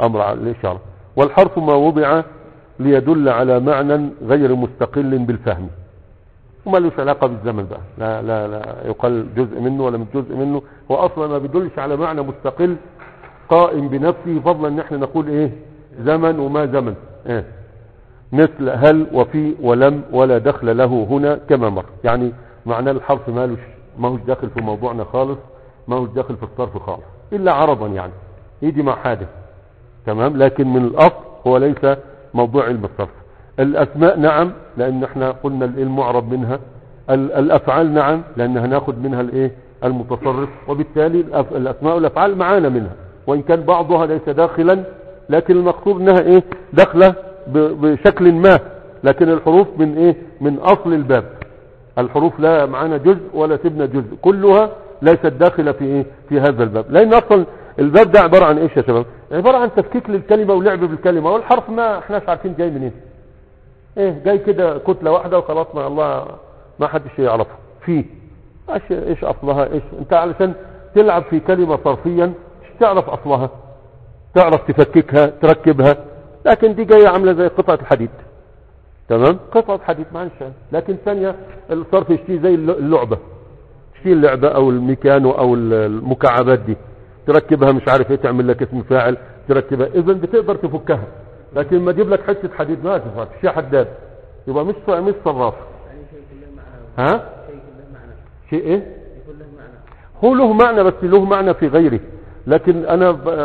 امر على الاشاره. والحرف ما وضع ليدل على معنى غير مستقل بالفهم، وما له علاقه بالزمن بقى، لا لا لا يقال جزء منه ولا من جزء منه، هو اصلا ما بيدلش على معنى مستقل قائم بنفسه، فضلا ان احنا نقول ايه زمن وما زمن. ايه مثل هل وفي ولم ولا دخل له هنا كما مر، يعني معنى الحرف مالوش ما هوش داخل في موضوعنا خالص، ما هوش داخل في الصرف خالص الا عرضا، يعني يجي مع حادث تمام، لكن من الاصل هو ليس موضوع علم الصرف. الاسماء نعم، لان احنا قلنا المعرب منها، الافعال نعم لان هناخد منها الايه المتصرف، وبالتالي الاسماء والافعال معانا منها، وان كان بعضها ليس داخلا، لكن المقصود انها ايه داخله بشكل ما، لكن الحروف من ايه من اصل الباب، الحروف لا معانا جزء ولا تبنى جزء، كلها ليست داخله في ايه في هذا الباب، لان اصلا الباب ده عباره عن ايش يا شباب؟ عباره عن تفكيك للكلمه ولعب بالكلمه، والحرف ما احناش عارفين جاي منين، ايه جاي كده كتله واحده وخلاص، ما الله ما حدش يعرفها فيه ايش ايش اصلها، ايش انت علشان تلعب في كلمه صرفيا مش تعرف اصلها، تعرف تفككها تركبها، لكن دي جايه عامله زي قطعه الحديد تمام، قطعه حديد ما عندش، لكن ثانيه الصرف يشتي زي اللعبه، تشتي اللعبه او الميكانو او المكعبات دي، تركبها مش عارف ايه، تعمل لك اسم فاعل تركبها، اذا بتقدر تفكها، لكن ما اجيب لك حته حديد ما تنفع شيء حداد، يبقى مش مش صراف. يعني شيء له معنى، ها شيء له معنى، شيء ايه يكون له معنى، هو له معنى بس له معنى في غيره، لكن انا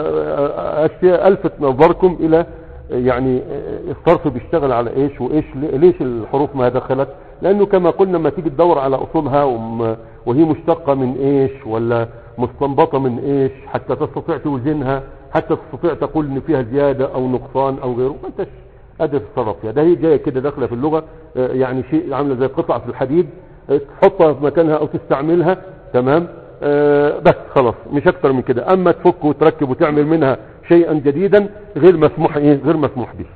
الفت نظركم الى يعني الصرف بيشتغل على ايش وايش، ليش الحروف ما دخلت، لانه كما قلنا لما تيجي تدور على اصولها وهي مشتقه من ايش ولا مستنبطه من ايش، حتى تستطيع توزنها، حتى تستطيع تقول ان فيها زياده او نقصان او غيره، ما انتش قادر تتصرف فيها، ده هي جايه كده داخله في اللغه، يعني شيء عامله زي قطعه في الحديد تحطها في مكانها او تستعملها تمام، آه بس خلاص مش اكتر من كده، اما تفك وتركب وتعمل منها شيئا جديدا غير مسموح ايه غير مسموح به،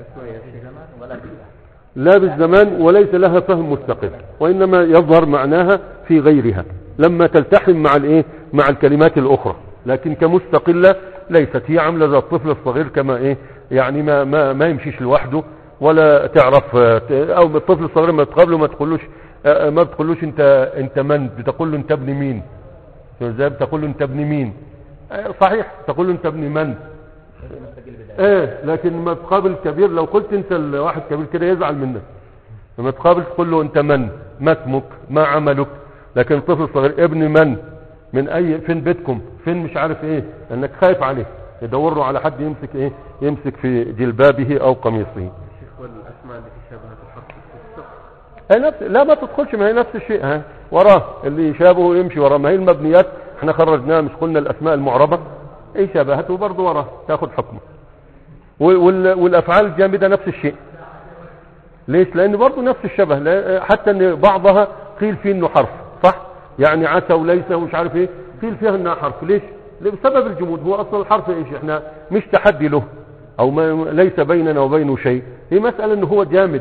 لا بالزمان وليس لها فهم مستقل، وانما يظهر معناها في غيرها لما تلتحم مع الايه مع الكلمات الاخرى، لكن كمستقلة ليست، هي عامله زي الطفل الصغير كما ايه يعني ما ما ما يمشيش لوحده ولا تعرف، او الطفل الصغير ما تقابله ما تقولوش ما بتقولوش انت انت من، بتقول له انت ابن مين، ازاي بتقول له انت ابن مين، صحيح تقول له انت ابن من، ايه لكن ما تقابل كبير لو قلت انت الواحد كبير كده يزعل منك، لما تقابل تقول له انت من، ما اسمك، ما عملك، لكن الطفل الصغير ابن من، من اي، فين بيتكم، فين مش عارف ايه، لانك خايف عليه، يدور له على حد يمسك ايه يمسك في جلبابه او قميصه. والاسماء التي شابهت الحرف هي نفس، لا ما تدخلش، ما هي نفس الشيء، ها وراه اللي يشابهه يمشي وراه، ما هي المبنيات احنا خرجناها مش قلنا الاسماء المعربه ايه شابهته برضه وراه تاخد حكمه، والافعال الجامده نفس الشيء، ليش؟ لان برضه نفس الشبه، حتى ان بعضها قيل فيه انه حرف صح، يعني عسى وليس ومش عارف ايه قيل فيها انها حرف، ليش؟ بسبب الجمود، هو اصلا الحرف ايش، احنا مش تحدي له او ما ليس بيننا وبينه شيء، هي مسألة انه هو جامد،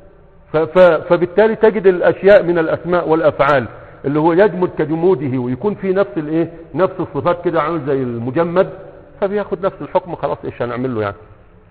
فبالتالي تجد الاشياء من الاسماء والافعال اللي هو يجمد كجموده ويكون في نفس الايه نفس الصفات كده عامل زي المجمد، فبياخد نفس الحكم، خلاص ايش هنعمل له يعني.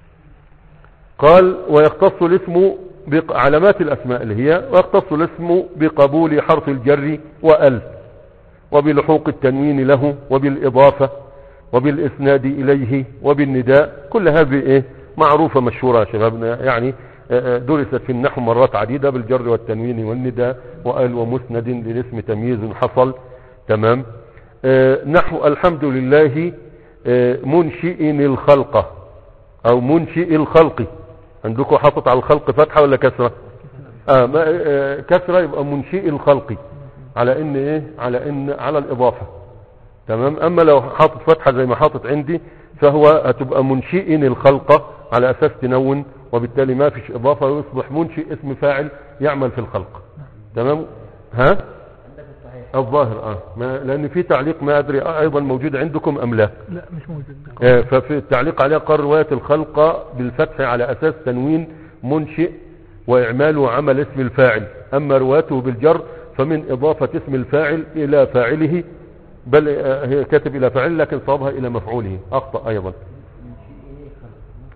قال ويختص الاسم بعلامات الاسماء اللي هي، ويختص الاسم بقبول حرف الجر وال، وبلحوق التنوين له، وبالاضافه، وبالاسناد اليه، وبالنداء، كل هذه ايه معروفه مشهوره يا شبابنا، يعني درست في النحو مرات عديده بالجر والتنوين والنداء، وال ومسند للاسم تمييز حصل تمام. آه نحو الحمد لله آه منشئ الخلق او منشئ الخلق، عندكم حاطط على الخلق فتحه ولا كسره؟ آه آه كسره، يبقى منشئ الخلق على ان ايه على ان على الاضافه تمام، اما لو حاطط فتحه زي ما حاطط عندي فهو هتبقى منشئ الخلق على اساس تنون، وبالتالي ما فيش اضافه ويصبح منشئ اسم فاعل يعمل في الخلق تمام. ها الظاهر اه ما لان في تعليق ما ادري آه ايضا موجود عندكم ام لا؟ لا مش موجود. آه ففي التعليق عليه قال روايه الخلق بالفتح على اساس تنوين منشئ واعماله عمل اسم الفاعل، اما رواته بالجر فمن اضافه اسم الفاعل الى فاعله، بل آه هي كاتب الى فاعل لكن صابها الى مفعوله، اخطا ايضا.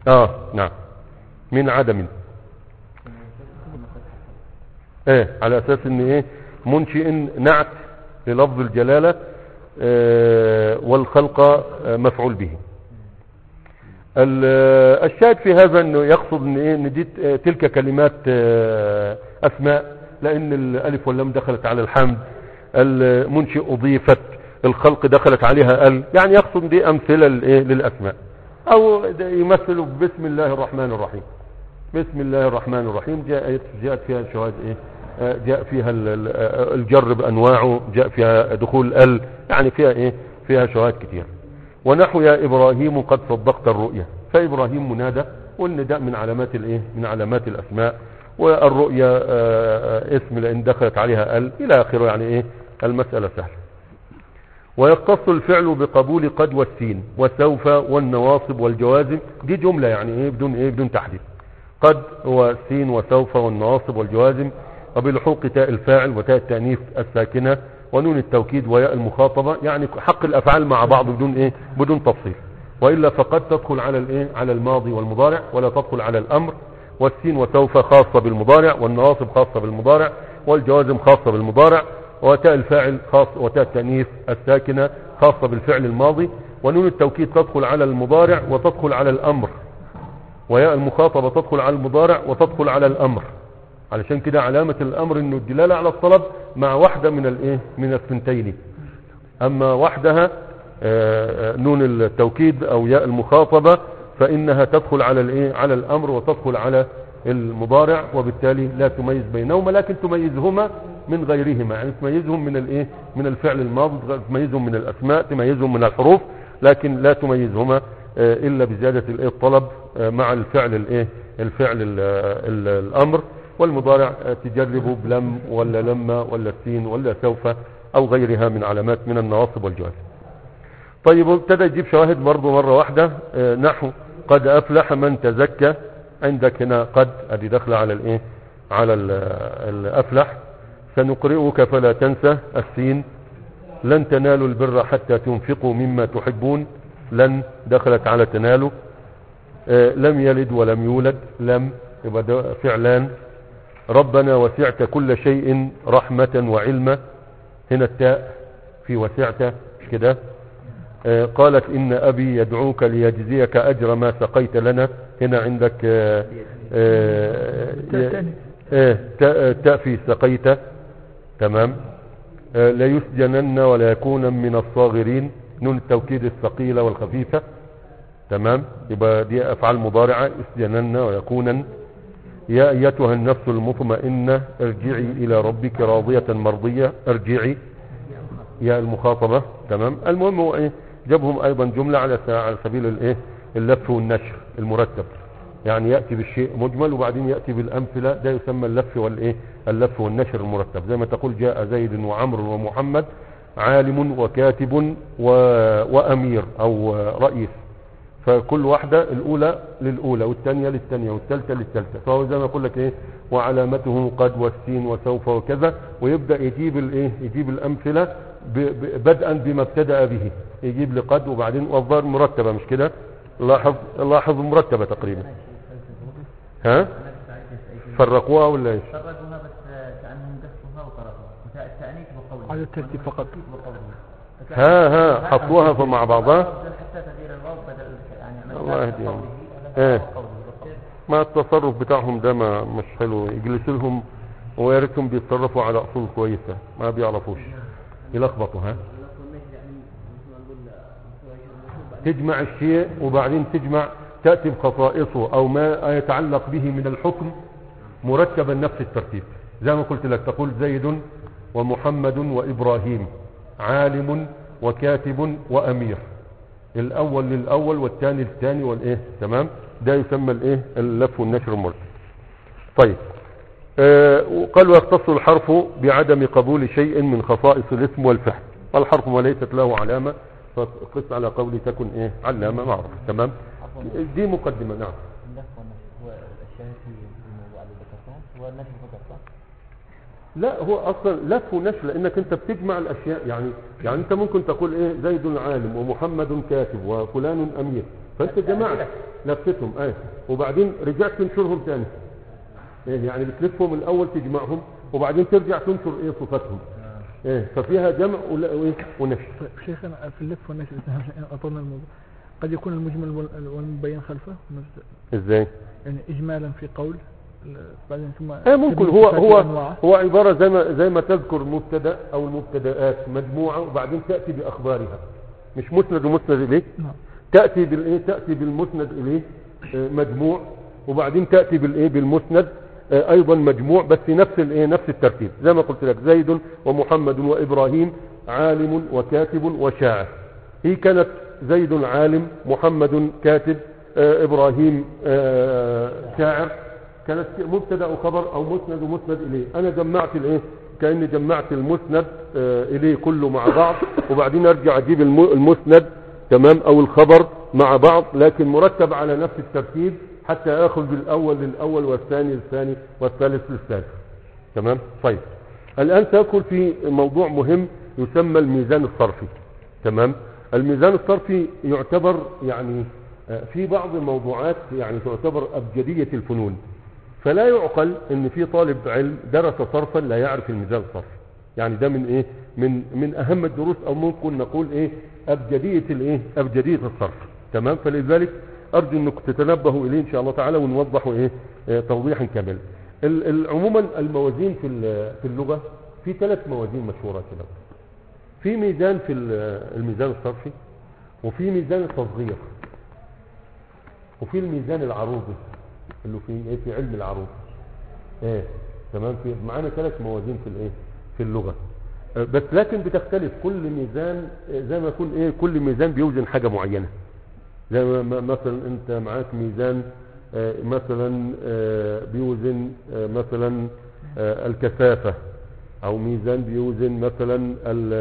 اه نعم من عدم. ايه على اساس ان ايه منشئ نعت للفظ الجلالة آه والخلق آه مفعول به. الشاهد في هذا انه يقصد ان ايه ان دي تلك كلمات آه اسماء، لان الالف واللام دخلت على الحمد، المنشئ اضيفت، الخلق دخلت عليها ال، يعني يقصد دي امثلة للاسماء. او يمثل بسم الله الرحمن الرحيم. بسم الله الرحمن الرحيم جاءت جاءت فيها شواهد ايه جاء فيها الجر بانواعه، جاء فيها دخول ال، يعني فيها ايه فيها شواهد كتير. ونحو يا ابراهيم قد صدقت الرؤيا، فابراهيم منادى، والنداء من علامات الايه من علامات الاسماء، والرؤيا اسم لان دخلت عليها ال الى اخره، يعني ايه المسألة سهلة. ويختص الفعل بقبول قد والسين وسوف والنواصب والجوازم، دي جملة يعني ايه بدون ايه بدون تحديد. قد والسين وسوف والنواصب والجوازم، وبلحوق تاء الفاعل وتاء التأنيث الساكنة ونون التوكيد وياء المخاطبة، يعني حق الافعال مع بعض بدون ايه بدون تفصيل. والا فقد تدخل على الايه على الماضي والمضارع ولا تدخل على الامر. والسين وسوف خاصة بالمضارع، والنواصب خاصة بالمضارع، والجوازم خاصة بالمضارع، وتاء الفاعل خاص وتاء التأنيث الساكنة خاصة بالفعل الماضي، ونون التوكيد تدخل على المضارع وتدخل على الامر، وياء المخاطبة تدخل على المضارع وتدخل على الامر. علشان كده علامة الامر انه الدلالة على الطلب مع واحدة من الايه من الثنتين. اما وحدها نون التوكيد او ياء المخاطبة فانها تدخل على الايه على الامر وتدخل على المضارع، وبالتالي لا تميز بينهما، لكن تميزهما من غيرهما، يعني تميزهم من الايه من الفعل الماضي، تميزهم من الاسماء، تميزهم من الحروف، لكن لا تميزهما الا بزيادة الايه الطلب مع الفعل الايه الفعل ال ال الامر. والمضارع تجربه بلم ولا لما ولا السين ولا سوف او غيرها من علامات من النواصب والجواز. طيب ابتدى يجيب شواهد برضه مرة واحدة. نحو قد افلح من تزكى، عندك هنا قد ادي داخله على الايه على الافلح. سنقرئك فلا تنسى السين. لن تنالوا البر حتى تنفقوا مما تحبون، لن دخلت على تنالوا. لم يلد ولم يولد، لم يبقى ده فعلان. ربنا وسعت كل شيء رحمة وعلما، هنا التاء في وسعت مش كده. آه قالت إن أبي يدعوك ليجزيك أجر ما سقيت لنا، هنا عندك آه آه آه تاء في سقيت تمام. آه ليسجنن ولا يكون من الصاغرين، نون التوكيد الثقيلة والخفيفة تمام. يبقى دي أفعال مضارعة، اسجنن ويكونن. يا أيتها النفس المطمئنة ارجعي إلى ربك راضية مرضية، ارجعي يا المخاطبة تمام. المهم هو ايه جابهم ايضا جملة على على سبيل الايه اللف والنشر المرتب، يعني يأتي بالشيء مجمل وبعدين يأتي بالامثلة، ده يسمى اللف والايه اللف والنشر المرتب. زي ما تقول جاء زيد وعمر ومحمد، عالم وكاتب و... وامير او رئيس، فكل واحدة الاولى للاولى والثانية للثانية والثالثة للثالثة. فهو زي ما اقول لك ايه وعلامته قد والسين وسوف وكذا، ويبدأ يجيب الايه يجيب الامثلة بدءا بما ابتدأ به، يجيب لقد وبعدين والظاهر مرتبة مش كده. لاحظ لاحظ مرتبة تقريبا. ها فرقوها ولا ايش؟ فرقوها بس كأنهم قصوها وقرأوها، التأنيث بقوله على الترتيب فقط. ها ها حطوها مع بعضها. حتى تغيير الواو بدل يعني الله يهديهم. ايه ما التصرف بتاعهم ده ما مش حلو، يجلس لهم ويا ريتهم بيتصرفوا على اصول كويسة، ما بيعرفوش يلخبطوا. ها تجمع الشيء وبعدين تجمع تأتي بخصائصه او ما يتعلق به من الحكم مرتبا نفس الترتيب. زي ما قلت لك تقول زيد ومحمد وابراهيم، عالم وكاتب وامير، الاول للاول والثاني للثاني والايه تمام. ده يسمى الايه اللف والنشر المرتب. طيب آه وقال ويختص الحرف بعدم قبول شيء من خصائص الاسم والفعل، والحرف وليست له علامة، فقس على قولي تكن ايه علامة معروف تمام. دي مقدمة. نعم لا هو اصلا لف ونشر، لانك انت بتجمع الاشياء، يعني يعني انت ممكن تقول ايه زيد عالم ومحمد كاتب وفلان امير، فانت جمعت لفتهم ايه وبعدين رجعت تنشرهم تاني ايه يعني بتلفهم الاول تجمعهم وبعدين ترجع تنشر ايه صفاتهم ايه ففيها جمع ولا- وايه ونشر. طيب شيخنا في اللف والنشر أطلنا الموضوع قد يكون المجمل وال- والمبين خلفه ازاي؟ يعني إجمالا في قول بعدين ثم ايه ممكن تبين هو صفات هو وأنواعه. هو عبارة زي ما زي ما تذكر مبتدا او المبتدآت مجموعة وبعدين تأتي بأخبارها مش مسند ومسند اليه نعم. تأتي بالايه تأتي بالمسند اليه آه، مجموع وبعدين تأتي بالايه بالمسند آه، ايضا مجموع بس نفس الايه نفس الترتيب زي ما قلت لك زيد ومحمد وابراهيم عالم وكاتب وشاعر. هي كانت زيد عالم محمد كاتب آه، ابراهيم آه، شاعر كانت مبتدا وخبر او مسند ومسند اليه. انا جمعت الايه كاني جمعت المسند آه، اليه كله مع بعض وبعدين ارجع اجيب الم- المسند تمام او الخبر مع بعض لكن مرتب على نفس الترتيب حتى اخذ بالاول للاول والثاني للثاني والثالث للثالث. تمام. طيب الان سأدخل في موضوع مهم يسمى الميزان الصرفي. تمام. الميزان الصرفي يعتبر يعني آه، في بعض الموضوعات يعني تعتبر ابجدية الفنون فلا يعقل ان في طالب علم درس صرفا لا يعرف الميزان الصرفي. يعني ده من ايه من من اهم الدروس او ممكن نقول ايه ابجدية الايه ابجدية الصرف. تمام. فلذلك ارجو انكم تتنبهوا اليه ان شاء الله تعالى ونوضحوا ايه آه، توضيحا كاملا. ال- ال- عموما الموازين في ال- في اللغة في ثلاث موازين مشهورة كده. في ميزان في ال- الميزان الصرفي وفي ميزان التصغير وفي الميزان العروضي اللي في ايه في علم العروض. ايه تمام. في معانا ثلاث موازين في الايه في اللغة آه، بس لكن بتختلف كل ميزان آه، زي ما يكون ايه كل ميزان بيوزن حاجة معينة. زي ما ما- مثلا انت معاك ميزان آه، مثلا آه، بيوزن آه، مثلا آه، الكثافة او ميزان بيوزن مثلا ال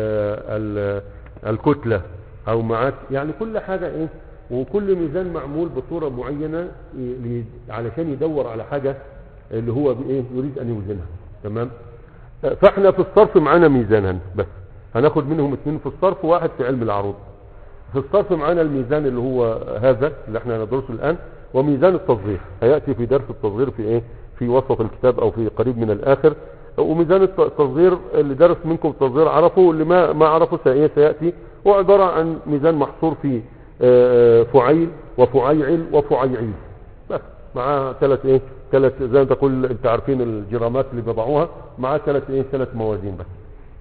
ال الكتلة او معاك يعني كل حاجة ايه وكل ميزان معمول بصورة معينة ي- ي- علشان يدور على حاجة اللي هو بايه يريد ان يوزنها. تمام. آه، فاحنا في الصرف معانا ميزانا بس هناخد منهم اثنين في الصرف وواحد في علم العروض. في الصرف معانا الميزان اللي هو هذا اللي احنا ندرسه الآن وميزان التصغير هيأتي في درس التصغير في ايه في وسط الكتاب او في قريب من الاخر. وميزان الت- التصغير اللي درس منكم التصغير عرفه اللي ما ما عرفه سي- سيأتي هو عبارة عن ميزان محصور في آه، فعيل وفعيعل وفعيعيل بس مع ثلاث ايه ثلاث زي ما تقول انت عارفين الجرامات اللي بيضعوها مع ثلاث ايه ثلاث موازين بس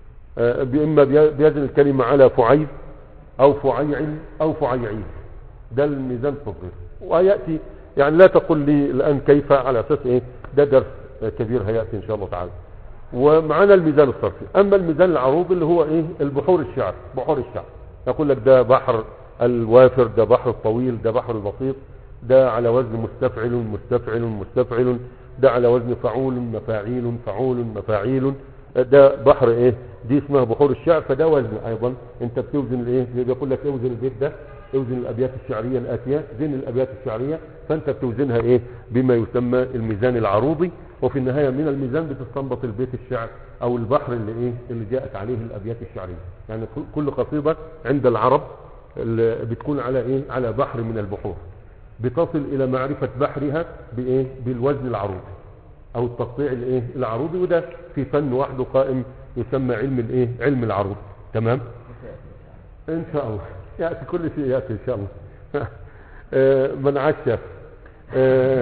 آه، اما بي- بيزن الكلمة على فعيل او فعيعل او فعيعيل. ده الميزان التصغير ويأتي يعني لا تقل لي الان كيف على اساس ايه ده درس كبير هيأتي ان شاء الله تعالى. ومعنا الميزان الصرفي. اما الميزان العروض اللي هو ايه البحور الشعر بحور الشعر يقول لك ده بحر الوافر ده بحر الطويل ده بحر البسيط ده على وزن مستفعل مستفعل مستفعل ده على وزن فعول مفاعيل فعول مفاعيل ده بحر ايه دي اسمها بحور الشعر. فده وزن ايضا انت بتوزن الايه بيقول لك اوزن البيت ده اوزن الابيات الشعريه الاتيه زين الابيات الشعريه فانت بتوزنها ايه بما يسمى الميزان العروضي. وفي النهايه من الميزان بتستنبط البيت الشعر او البحر اللي ايه اللي جاءت عليه الابيات الشعريه. يعني كل- كل قصيده عند العرب اللي بتكون على ايه على بحر من البحور بتصل الى معرفه بحرها بايه بالوزن العروضي او التقطيع الايه العروضي. وده في فن وحده قائم يسمى علم الايه علم العروض. تمام. ان شاء الله ياتي كل شيء ياتي ان شاء الله. آه، من عشف آه،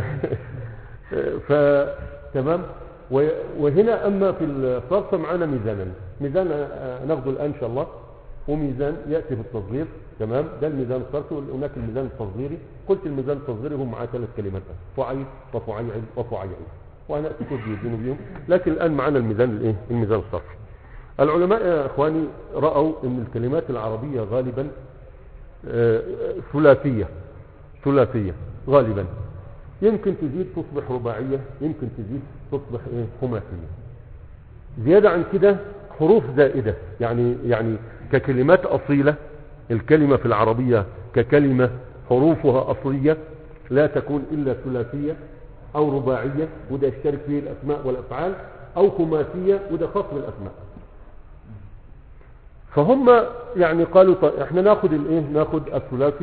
آه، فتمام. و- وهنا اما في الصرف معنا ميزانا ميزان آه، ناخذه الان ان شاء الله وميزان ياتي في التصغير. تمام. ده الميزان الصرفي وهناك الميزان التصغيري. قلت الميزان التصغيري هم معاه ثلاث كلمات فعيل وفعيعل وفعيعل وهنأتي كل يدين بهم. لكن الآن معنا الميزان الايه الميزان الصرفي. العلماء يا اخواني رأوا ان الكلمات العربية غالبا آه، ثلاثية ثلاثية غالبا يمكن تزيد تصبح رباعية يمكن تزيد تصبح ايه خماسية. زيادة عن كده حروف زائدة يعني يعني ككلمات أصيلة الكلمة في العربية ككلمة حروفها أصلية لا تكون إلا ثلاثية أو رباعية وده يشترك فيه الأسماء والأفعال أو خماسية وده خاص بالأسماء. فهم يعني قالوا طيب احنا ناخد الايه ناخد الثلاثي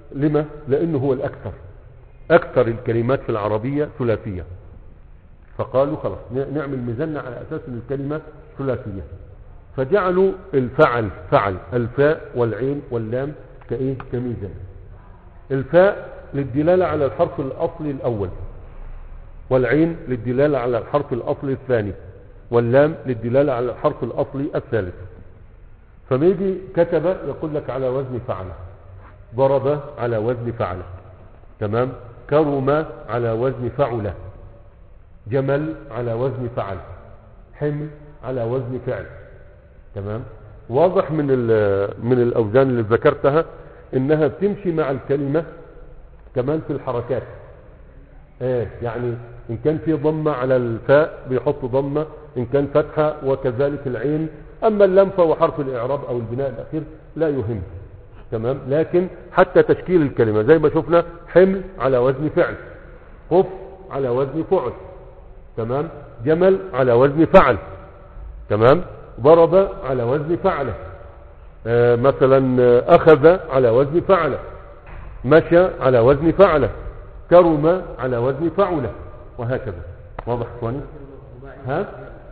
لما؟ لأنه هو الأكثر، أكثر الكلمات في العربية ثلاثية، فقالوا خلاص نعمل ميزان على أساس أن الكلمة ثلاثية، فجعلوا الفعل فعل الفاء والعين واللام كإيه؟ كميزان. الفاء للدلالة على الحرف الأصلي الأول، والعين للدلالة على الحرف الأصلي الثاني، واللام للدلالة على الحرف الأصلي الثالث. فما يجي كتب يقول لك على وزن فعل، ضرب على وزن فعل، تمام، كرم على وزن فعل، جمل على وزن فعل، حمل على وزن فعل، تمام. واضح من من الأوزان اللي ذكرتها انها بتمشي مع الكلمة كمان في الحركات. ايه يعني ان كان في ضمة على الفاء بيحط ضمة، ان كان فتحة، وكذلك العين. اما اللام فهو حرف الاعراب او البناء الاخير لا يهم، تمام. لكن حتى تشكيل الكلمة زي ما شفنا، حمل على وزن فعل، قف على وزن فعل، تمام، جمل على وزن فعل، تمام، ضرب على وزن فعله، آه مثلا اخذ على وزن فعله، مشى على وزن فعله، كرم على وزن فعله، وهكذا. واضح اخواني؟ ها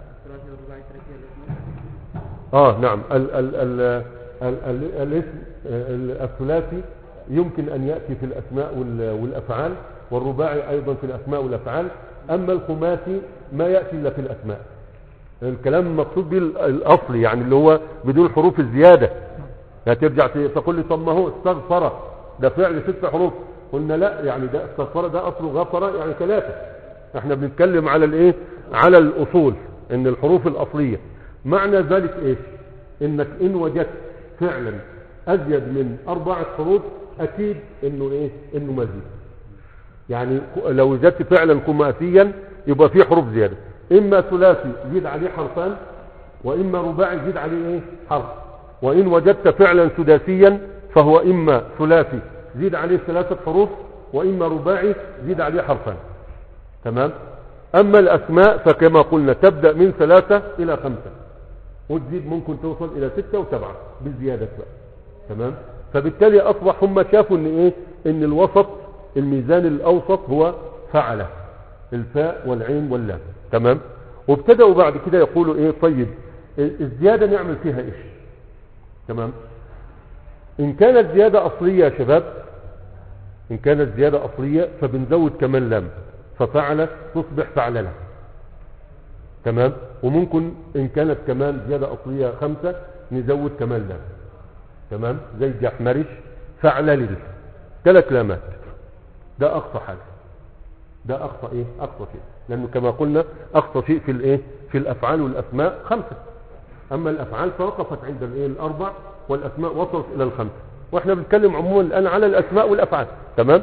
اه نعم. ال ال ال ال ال الاسم الثلاثي يمكن ان ياتي في الاسماء والافعال، والرباعي ايضا في الاسماء والافعال. اما الخماسي ما ياتي الا في الاسماء. الكلام المقصود به الاصلي، يعني اللي هو بدون حروف الزياده. لا ترجع تقول لي طب ما هو استغفر ده فعل ست حروف، قلنا لا، يعني ده استغفر ده اصله غفر يعني ثلاثه. احنا بنتكلم على الايه؟ على الاصول، ان الحروف الاصليه. معنى ذلك ايش؟ انك ان وجدت فعلا ازيد من اربعه حروف اكيد انه ايه؟ انه مزيد. يعني لو وجدت فعلا خماسيا يبقى فيه حروف زياده، اما ثلاثي يزيد عليه حرفان، واما رباعي يزيد عليه ايه؟ حرف. وان وجدت فعلا سداسيا فهو اما ثلاثي زيد عليه ثلاثه حروف، واما رباعي زيد عليه حرفان، تمام. اما الاسماء فكما قلنا تبدا من ثلاثه الى خمسه، وتزيد ممكن توصل الى سته وسبعه بالزياده بقى، تمام. فبالتالي اصبح هم شافوا ان ايه؟ ان الوسط، الميزان الاوسط هو فعله، الفاء والعين واللام، تمام. وابتدأوا بعد كده يقولوا ايه؟ طيب الزيادة نعمل فيها ايش؟ تمام. ان كانت زيادة اصلية يا شباب، ان كانت زيادة اصلية فبنزود كمان لام، ففعل تصبح فعللة، تمام. وممكن ان كانت كمان زيادة اصلية خمسة نزود كمان لام، تمام، زي جحمرش، فعلل، ثلاث لامات. ده اقصى حاجة، ده اقصى ايه؟ اقصى شيء، لانه كما قلنا اقصى شيء في الايه؟ في الافعال والاسماء خمسة. اما الافعال فوقفت عند الايه؟ الاربع، والاسماء وصلت الى الخمسة. واحنا بنتكلم عموما الان على الاسماء والافعال، تمام.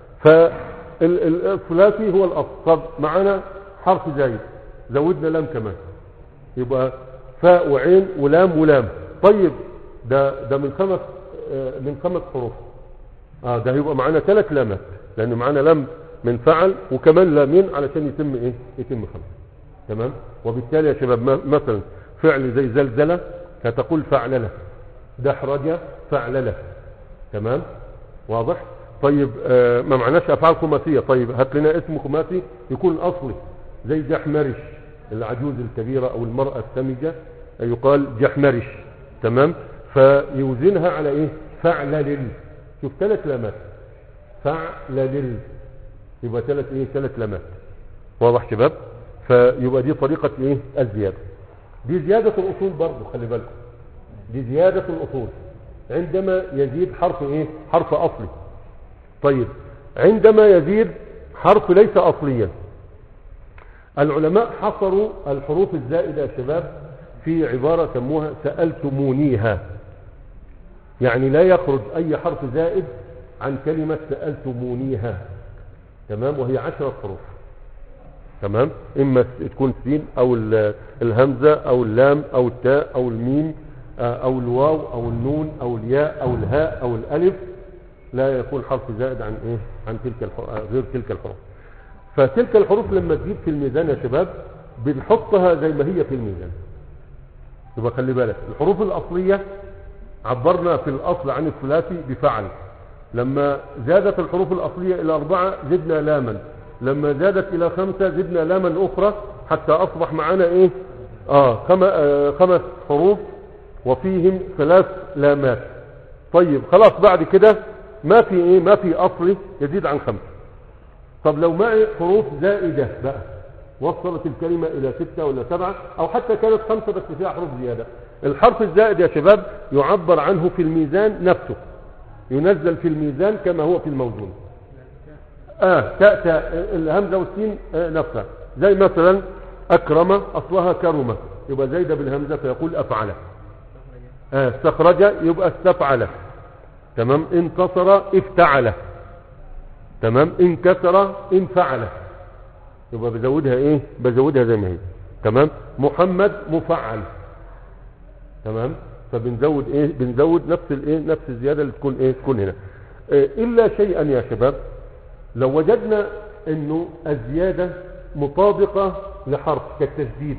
فالثلاثي هو الاصل. طب معانا حرف زايد زودنا لام كمان، يبقى فاء وعين ولام ولام. طيب ده ده من خمس من خمس حروف، اه ده يبقى معانا ثلاث لامات، لان معانا لام من فعل وكمان لامين علشان يتم ايه؟ يتم خمسة، تمام. وبالتالي يا شباب مثلا فعل زي زلزلة هتقول فعللة، دحرجة فعللة، تمام، واضح. طيب آه ما معناش افعال خماسية. طيب هات لنا اسم خماسي يكون اصلي، زي جحمرش، العجوز الكبيرة او المرأة السمجة يقال جحمرش، تمام. فيوزنها على ايه؟ فعللل. شوف ثلاث لامات، فعللل، يبقى ثلاث ايه؟ ثلاث لامات. واضح شباب؟ فيبقى دي طريقة ايه؟ الزيادة. دي زيادة الاصول برضو، خلي بالكم، دي زيادة الاصول عندما يزيد حرف ايه؟ حرف اصلي. طيب عندما يزيد حرف ليس اصليا، العلماء حصروا الحروف الزائدة يا شباب في عبارة سموها سألتمونيها، يعني لا يخرج اي حرف زائد عن كلمة سألتمونيها، تمام. وهي عشرة حروف، تمام. اما تكون سين او الهمزة او اللام او التاء او الميم او الواو او النون او الياء او الهاء او الالف، لا يكون حرف زائد عن ايه؟ عن تلك الحروف، غير تلك الحروف. فتلك الحروف لما تجيب في الميزان يا شباب بنحطها زي ما هي في الميزان. يبقى خلي بالك، الحروف الاصلية عبرنا في الاصل عن الثلاثي بفعل، لما زادت الحروف الأصلية إلى أربعة زدنا لاما، لما زادت إلى خمسة زدنا لاما أخرى حتى أصبح معنا إيه آه خم... آه خمس حروف وفيهم ثلاث لامات. طيب خلاص بعد كده ما في إيه ما في أصلي يزيد عن خمسة. طب لو معي حروف زائدة بقى وصلت الكلمة إلى ستة ولا سبعة أو حتى كانت خمسة بس فيها حروف زيادة، الحرف الزائد يا شباب يعبر عنه في الميزان نفسه، ينزل في الميزان كما هو في الموزون. آه تأتى الهمزة والسين آه نفسها، زي مثلا أكرم أصلها كرمة يبقى زايدة بالهمزة فيقول أفعل. آه استخرج يبقى استفعل. تمام. انتصر افتعل. تمام. انكسر انفعل، يبقى بزودها ايه بزودها زي ما هي. تمام. محمد مفعل. تمام. فبنزود ايه بنزود نفس الايه نفس الزياده اللي تكون ايه تكون هنا. إيه الا شيئا يا شباب، لو وجدنا انه الزياده مطابقه لحرف كالتشديد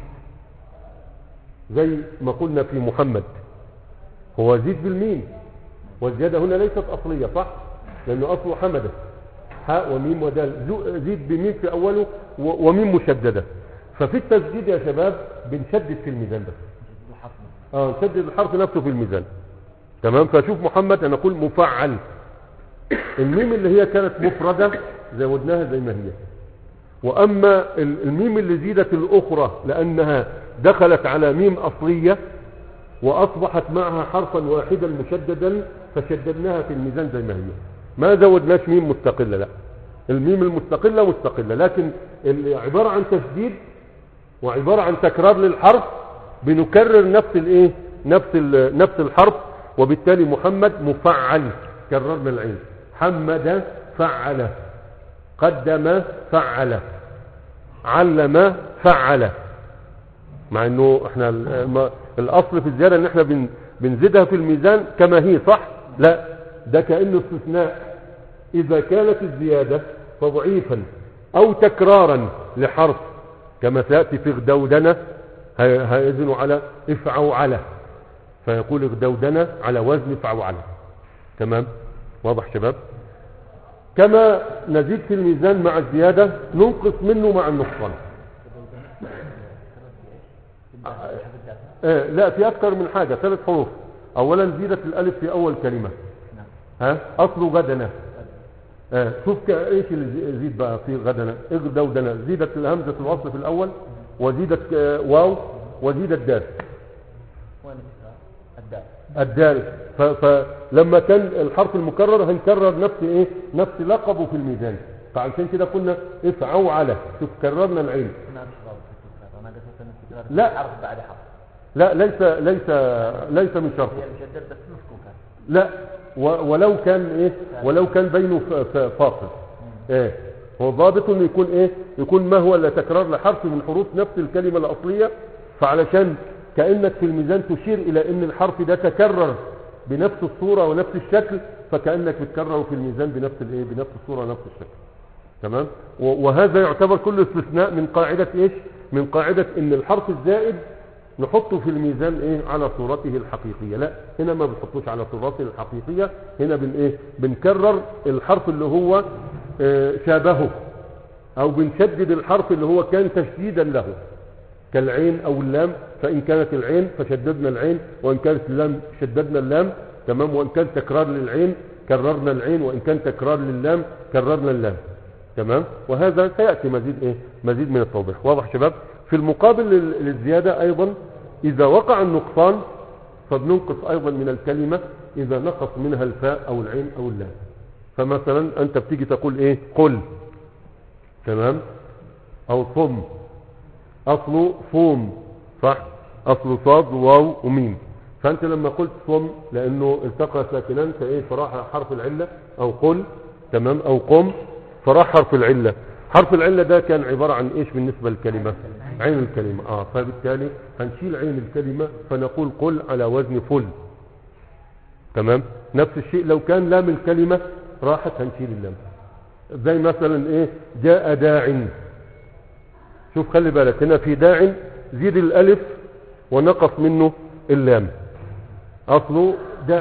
زي ما قلنا في محمد، هو زيد بالميم والزياده هنا ليست اصليه صح، لانه اصله حمده حاء وميم ودال، زيد بميم في اوله وميم مشدده. ففي التشديد يا شباب بنشدد في الميزان بس، اه نشدد الحرف نفسه في الميزان. تمام. فشوف محمد انا اقول مفعل، الميم اللي هي كانت مفردة زودناها زي ما هي، واما الميم اللي زيدت الاخرى لانها دخلت على ميم اصلية واصبحت معها حرفا واحدا مشددا فشددناها في الميزان زي ما هي، ما زودناش ميم مستقلة، لا الميم المستقلة مستقلة، لكن عبارة عن تشديد وعبارة عن تكرار للحرف، بنكرر نفس الايه نفس نفس الحرف، وبالتالي محمد مفعل كررنا العين، حمد فعل، قدم فعل، علم فعل. مع انه احنا الاصل في الزيادة ان احنا بن بنزيدها في الميزان كما هي صح، لا ده كأنه استثناء، اذا كانت الزيادة تضعيفا او تكرارا لحرف كما سيأتي في غدودنة هيزن على افعوعلة، فيقول غدودنة على وزن افعوعلة. تمام. واضح شباب. كما نزيد في الميزان مع الزيادة ننقص منه مع النقصان. آه لا في اكثر من حاجة، ثلاث حروف. اولا زيدت الالف في اول كلمة، ها اصل غدنة. آه شوف ايش اللي زيد بقى في غدنة اغدودنة، زيدت الهمزة الوصل في الاول وزيدت آه واو وزيدت دال. الدال. فلما كان الحرف المكرر هنكرر نفس ايه نفس لقبه في الميزان، فعشان كده قلنا افعوا على، شوف كررنا العين. لا لا ليس ليس ليس من شرط، لا ولو كان ايه ولو كان بينه فاصل ايه، هو ضابط انه يكون ايه يكون ما هو الا تكرار لحرف من حروف نفس الكلمة الاصلية، فعلشان كأنك في الميزان تشير الى ان الحرف ده تكرر بنفس الصورة ونفس الشكل، فكأنك بتكرره في الميزان بنفس الايه بنفس الصورة ونفس الشكل. تمام. وهذا يعتبر كله استثناء من قاعدة ايش من قاعدة ان الحرف الزائد نحطه في الميزان ايه على صورته الحقيقية، لا هنا ما بنحطوش على صورته الحقيقية، هنا بن ايه بنكرر الحرف اللي هو اه شابهه، او بنشدد الحرف اللي هو كان تشديدا له كالعين او اللام، فان كانت العين فشددنا العين، وان كانت اللام شددنا اللام. تمام. وان كان تكرار للعين كررنا العين، وان كان تكرار للام كررنا اللام. تمام. وهذا سيأتي مزيد ايه مزيد من التوضيح. واضح شباب. في المقابل للزيادة ايضا اذا وقع النقصان فبننقص ايضا من الكلمة اذا نقص منها الفاء او العين او اللام. فمثلا انت بتيجي تقول ايه قل، تمام، او صم، اصله صوم صح، اصله صاد واو وميم، فانت لما قلت صم لانه التقى ساكنان فايه فراح حرف العلة، او قل تمام او قم فراح حرف العلة. حرف العلة ده كان عبارة عن ايش بالنسبة للكلمة؟ عين الكلمة. اه فبالتالي هنشيل عين الكلمة فنقول قل على وزن فل. تمام. نفس الشيء لو كان لام الكلمة راحت هنشيل اللام، زي مثلا ايه جاء داع. شوف خلي بالك هنا في داع زيد الالف ونقص منه اللام، اصله داعي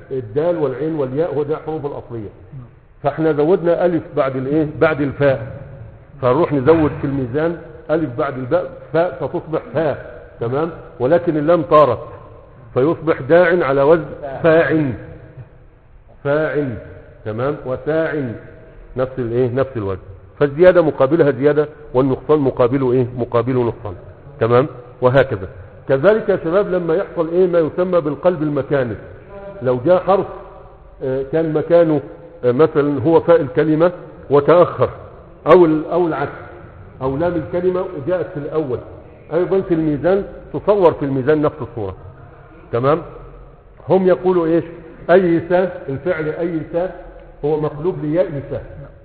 الدال والعين والياء هو ده حروف الاصليه. فاحنا زودنا الف بعد الايه بعد الفاء، فنروح نزود في الميزان الف بعد الباء فاء فتصبح فاء. تمام. ولكن اللام طارت فيصبح داع على وزن فاعل فاعل. تمام. وساع نفس الايه نفس الوزن. فالزياده مقابلها زياده والنقصان مقابله ايه مقابله نقصان. تمام. وهكذا. كذلك يا شباب لما يحصل ايه ما يسمى بالقلب المكاني، لو جاء حرف اه كان مكانه اه مثلا هو فاء الكلمه وتاخر، او او العكس، او لام الكلمه وجاءت في الاول، ايضا في الميزان تصور في الميزان نفس الصوره. تمام. هم يقولوا ايش؟ ايسا، الفعل ايسا هو مقلوب ليائسا،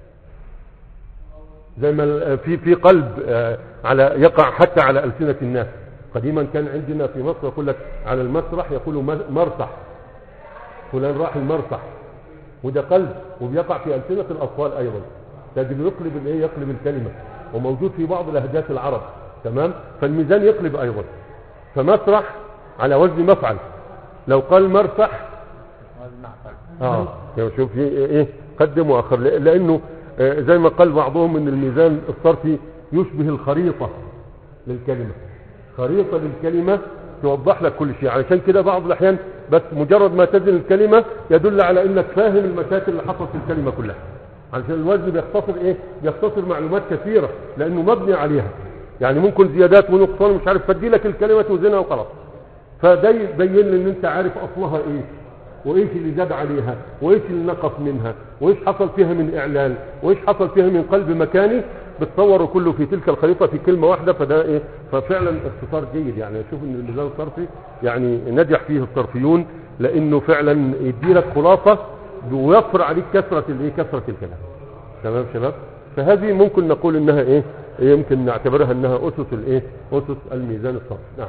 زي ما في في قلب على يقع حتى على ألسنة الناس. قديما كان عندنا في مصر يقول لك على المسرح يقولوا مرسح، فلان راح المرسح، وده قلب وبيقع في ألسنة الأطفال أيضا، تجد يقلب الايه يقلب الكلمة، وموجود في بعض لهجات العرب. تمام. فالميزان يقلب أيضا، فمسرح على وزن مفعل، لو قال مرسح اه شوف ايه قدم واخر، لانه زي ما قال بعضهم ان الميزان الصرفي يشبه الخريطة للكلمة، خريطة للكلمة توضح لك كل شيء. علشان كده بعض الاحيان بس مجرد ما تزن الكلمة يدل على انك فاهم المشاكل اللي حصلت في الكلمة كلها، علشان الوزن بيختصر ايه بيختصر معلومات كثيرة لانه مبني عليها. يعني ممكن زيادات ونقصان مش عارف، فدي لك الكلمة توزنها وخلاص. فده يبين لي ان انت عارف اصلها ايه، وايش اللي زاد عليها، وايش اللي نقص منها، وايش حصل فيها من اعلان، وايش حصل فيها من قلب مكاني، بتصوره كله في تلك الخريطة في كلمة واحدة. فده ايه ففعلا اختصار جيد. يعني اشوف ان الميزان الصرفي يعني نجح فيه الصرفيون، لانه فعلا يدي لك خلاصة ويوفر عليك كثرة الايه كثرة الكلام. تمام شباب. فهذه ممكن نقول انها ايه يمكن نعتبرها انها اسس الايه اسس الميزان الصرفي. نعم.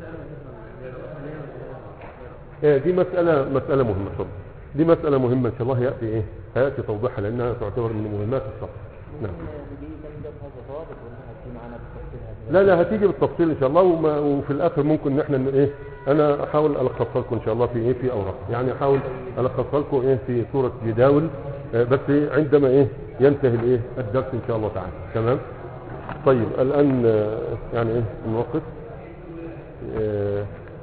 ايه دي مسألة مسألة مهمة طبعا. دي مسألة مهمة ان شاء الله يأتي ايه هيأتي توضيحها لانها تعتبر من مهمات الصرف. نعم. لا لا هتيجي بالتفصيل ان شاء الله، وما وفي الاخر ممكن ان احنا ايه انا احاول الخصها لكم ان شاء الله في ايه في اوراق، يعني احاول الخصها لكم ايه في صورة جداول، اه بس إيه عندما ايه ينتهي الايه الدرس ان شاء الله تعالى. تمام. طيب الان اه يعني ايه نوقف اه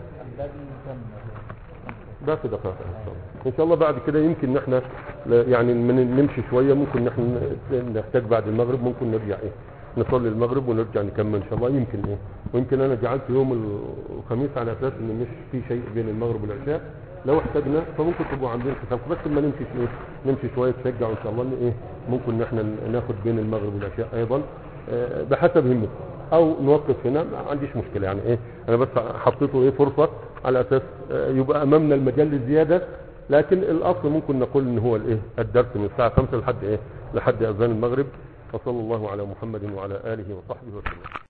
باقي دقائق ان شاء الله. ان شاء الله بعد كده يمكن ان احنا يعني من نمشي شويه، ممكن ان احنا نحتاج بعد المغرب ممكن نرجع ايه نصلي المغرب ونرجع نكمل ان شاء الله. يمكن ايه ويمكن انا جعلت يوم الخميس على اساس ان مش في شيء بين المغرب والعشاء، لو احتاجنا فممكن تبقوا عاملين حسابكم، بس لما نمشي شويه نمشي شويه تشجعوا ان شاء الله ان ايه ممكن ان احنا ناخد بين المغرب والعشاء ايضا اه بحسب همتكم، او نوقف هنا ما عنديش مشكله. يعني ايه انا بس حطيته ايه فرصه على اساس يبقى امامنا المجال للزياده، لكن الاصل ممكن نقول ان هو الايه الدرس من الساعه خمسة لحد ايه لحد اذان المغرب. وصلى الله على محمد وعلى اله وصحبه وسلم.